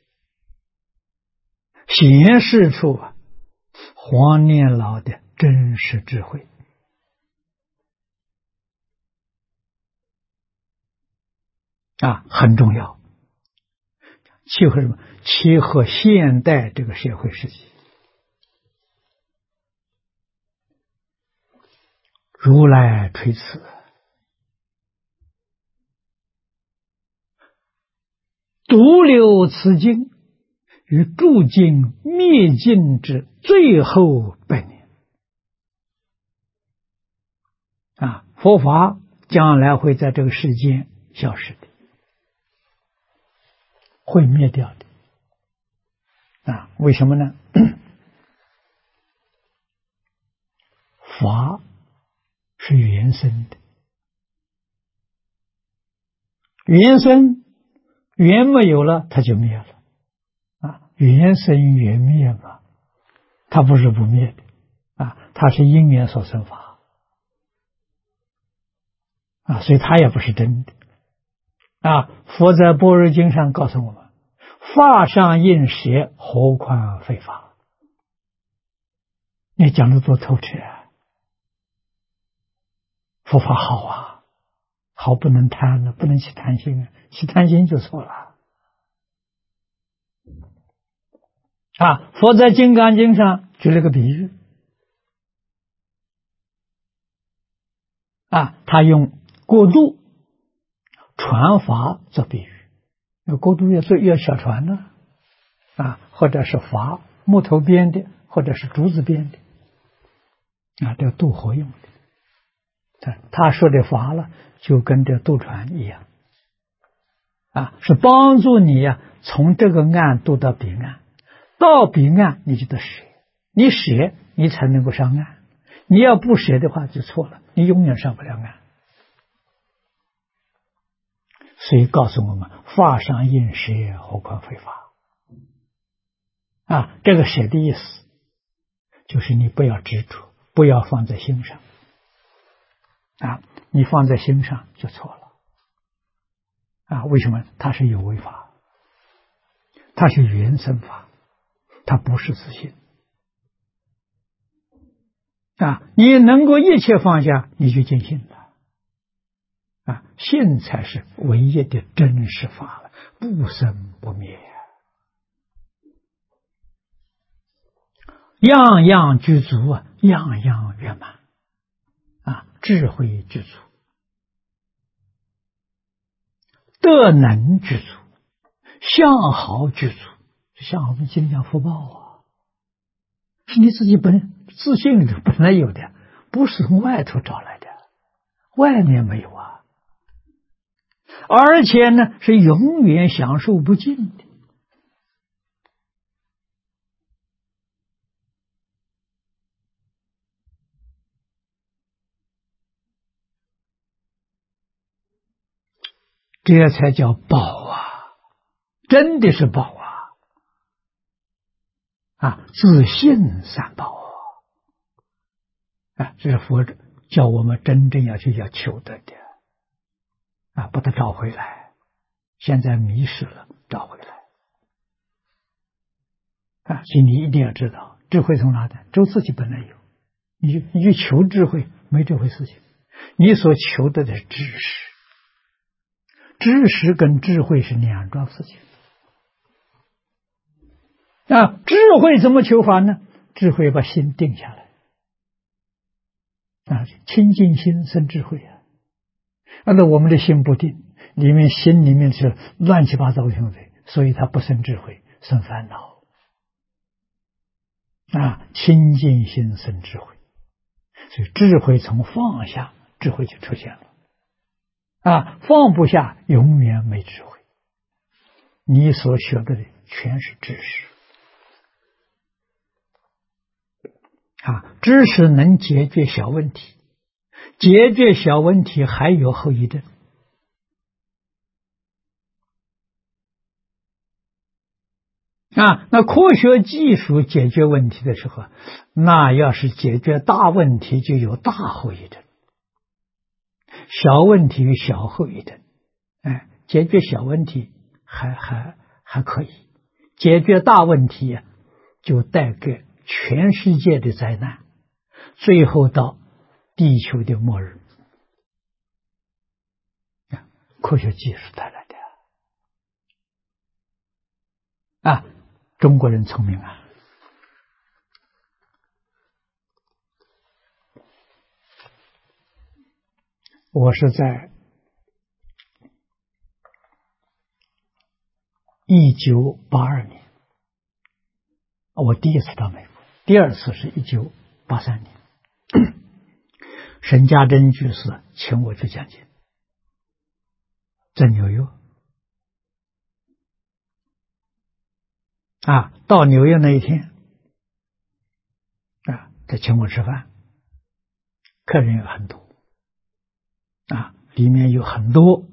显示出黄念老的真实智慧啊，很重要。契合什么？契合现代这个社会实际。如来垂此，独留此经于诸经灭尽之最后100年啊，佛法将来会在这个世间消失的，会灭掉的啊？为什么呢？法是原生的，原生缘没有了，它就灭了啊！缘生缘灭嘛，它不是不灭的啊，它是因缘所生法啊，所以它也不是真的啊。佛在《般若经》上告诉我们：“法上应舍，何况非法？”你讲的多透彻啊！佛法好啊，好不能贪了，不能起贪心啊，起贪心就错了啊！佛在《金刚经》上举了个比喻啊，他用过渡船筏做比喻，那过渡要小船呢啊，或者是筏木头编的，或者是竹子编的啊，这渡河用的。他说的筏了，就跟这渡船一样啊，是帮助你呀，从这个岸渡到彼岸，到彼岸你就得舍，你舍你才能够上岸，你要不舍的话就错了，你永远上不了岸。所以告诉我们：法上应舍，何况非法啊！这个舍的意思就是你不要执着，不要放在心上啊，你放在心上就错了啊！为什么？它是有为法，它是缘生法，它不是自性啊！你能够一切放下，你就见性了啊！性才是唯一的真实法了，不生不灭，样样具足啊，样样圆满啊！智慧具足，德能具足，相好具足。像我们今天讲福报啊，是你自己自信里头本来有的，不是从外头找来的，外面没有啊。而且呢，是永远享受不尽的。这才叫宝啊，真的是宝啊！自信三宝啊，这是佛叫我们真正要求得的啊，把它找回来。现在迷失了，找回来啊！所以你一定要知道，智慧从哪来？就自己本来有，你去求智慧，没这回事情。你所求的是知识，知识跟智慧是两桩事情啊。智慧怎么求法呢？智慧把心定下来啊，清净心生智慧啊。那我们的心不定，心里面是乱七八糟的行为，所以它不生智慧，生烦恼啊。清净心生智慧，所以智慧从放下，智慧就出现了啊。放不下，永远没智慧。你所学的全是知识啊，知识能解决小问题， 解决小问题还有后遗症。那科学技术解决问题的时候，那要是解决大问题就有大后遗症，小问题有小后遗症。解决小问题还可以，解决大问题就带给全世界的灾难，最后到地球的末日。科学技术带来的中国人聪明啊！我是在1982年，我第一次到美国，第二次是1983年，沈家珍居士请我去讲经，在纽约。到纽约那一天，他请我吃饭，客人有很多，里面有很多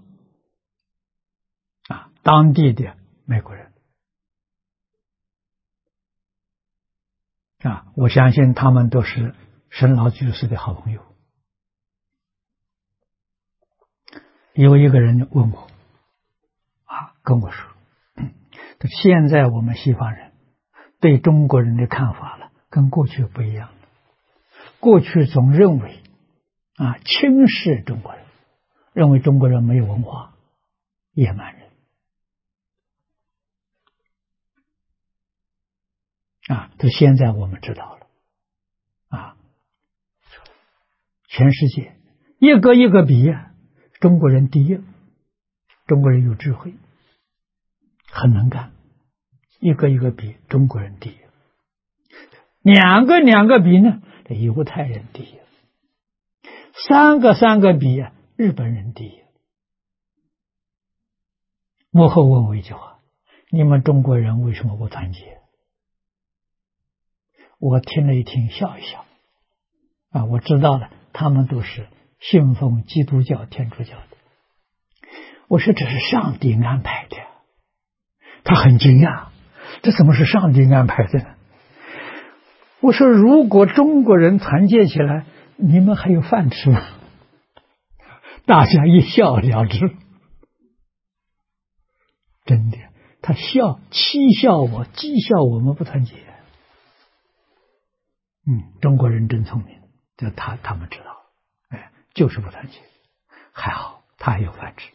当地的美国人，我相信他们都是沈老居士的好朋友。有一个人问我，跟我说，现在我们西方人对中国人的看法了，跟过去不一样了。过去总认为轻视中国人，认为中国人没有文化，野蛮人。这现在我们知道了，全世界一个一个比中国人第一，中国人有智慧，很能干，一个一个比中国人第一，两个比呢，犹太人第一，三个比日本人第一。幕后问我一句话：你们中国人为什么不团结？我听了一听，笑一笑。我知道了，他们都是信奉基督教、天主教的。我说这是上帝安排的。他很惊讶，这怎么是上帝安排的呢？我说如果中国人团结起来，你们还有饭吃吗？大家一笑了之。真的，他讥笑我，讥笑我们不团结。中国人真聪明，这他们知道，就是不团结。还好他还有饭吃。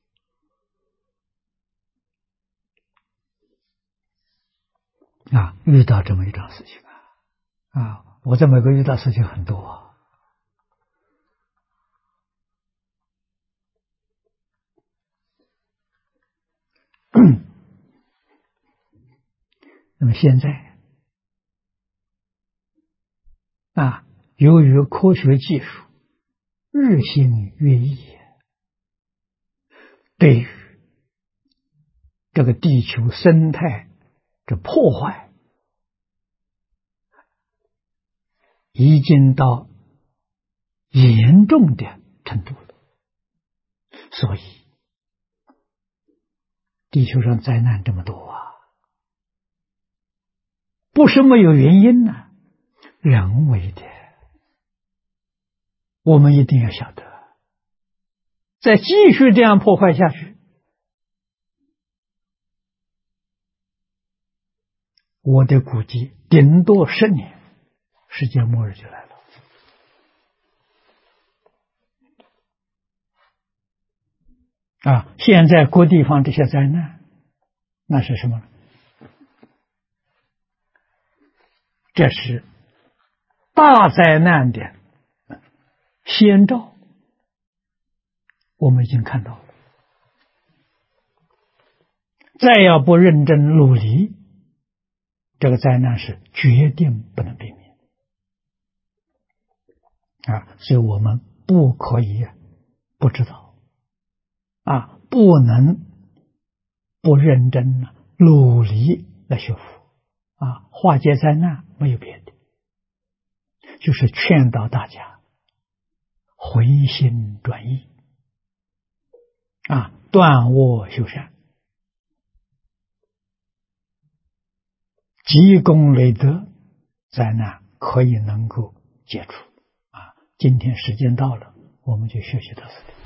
遇到这么一桩事情我在美国遇到事情很多那么现在由于科学技术日新月异，对于这个地球生态的破坏已经到严重的程度了，所以地球上灾难这么多不是没有原因人为的。我们一定要晓得，再继续这样破坏下去，我的估计顶多10年，世界末日就来了。现在各地方这些灾难，那是什么呢？这是大灾难的先兆，我们已经看到了。再要不认真努力，这个灾难是决定不能避免所以我们不可以不知道不能不认真努力来修复化解灾难，没有别的，就是劝导大家回心转意啊，断恶修善，积功累德，灾难可以能够解除啊。今天时间到了，我们就学习到这里。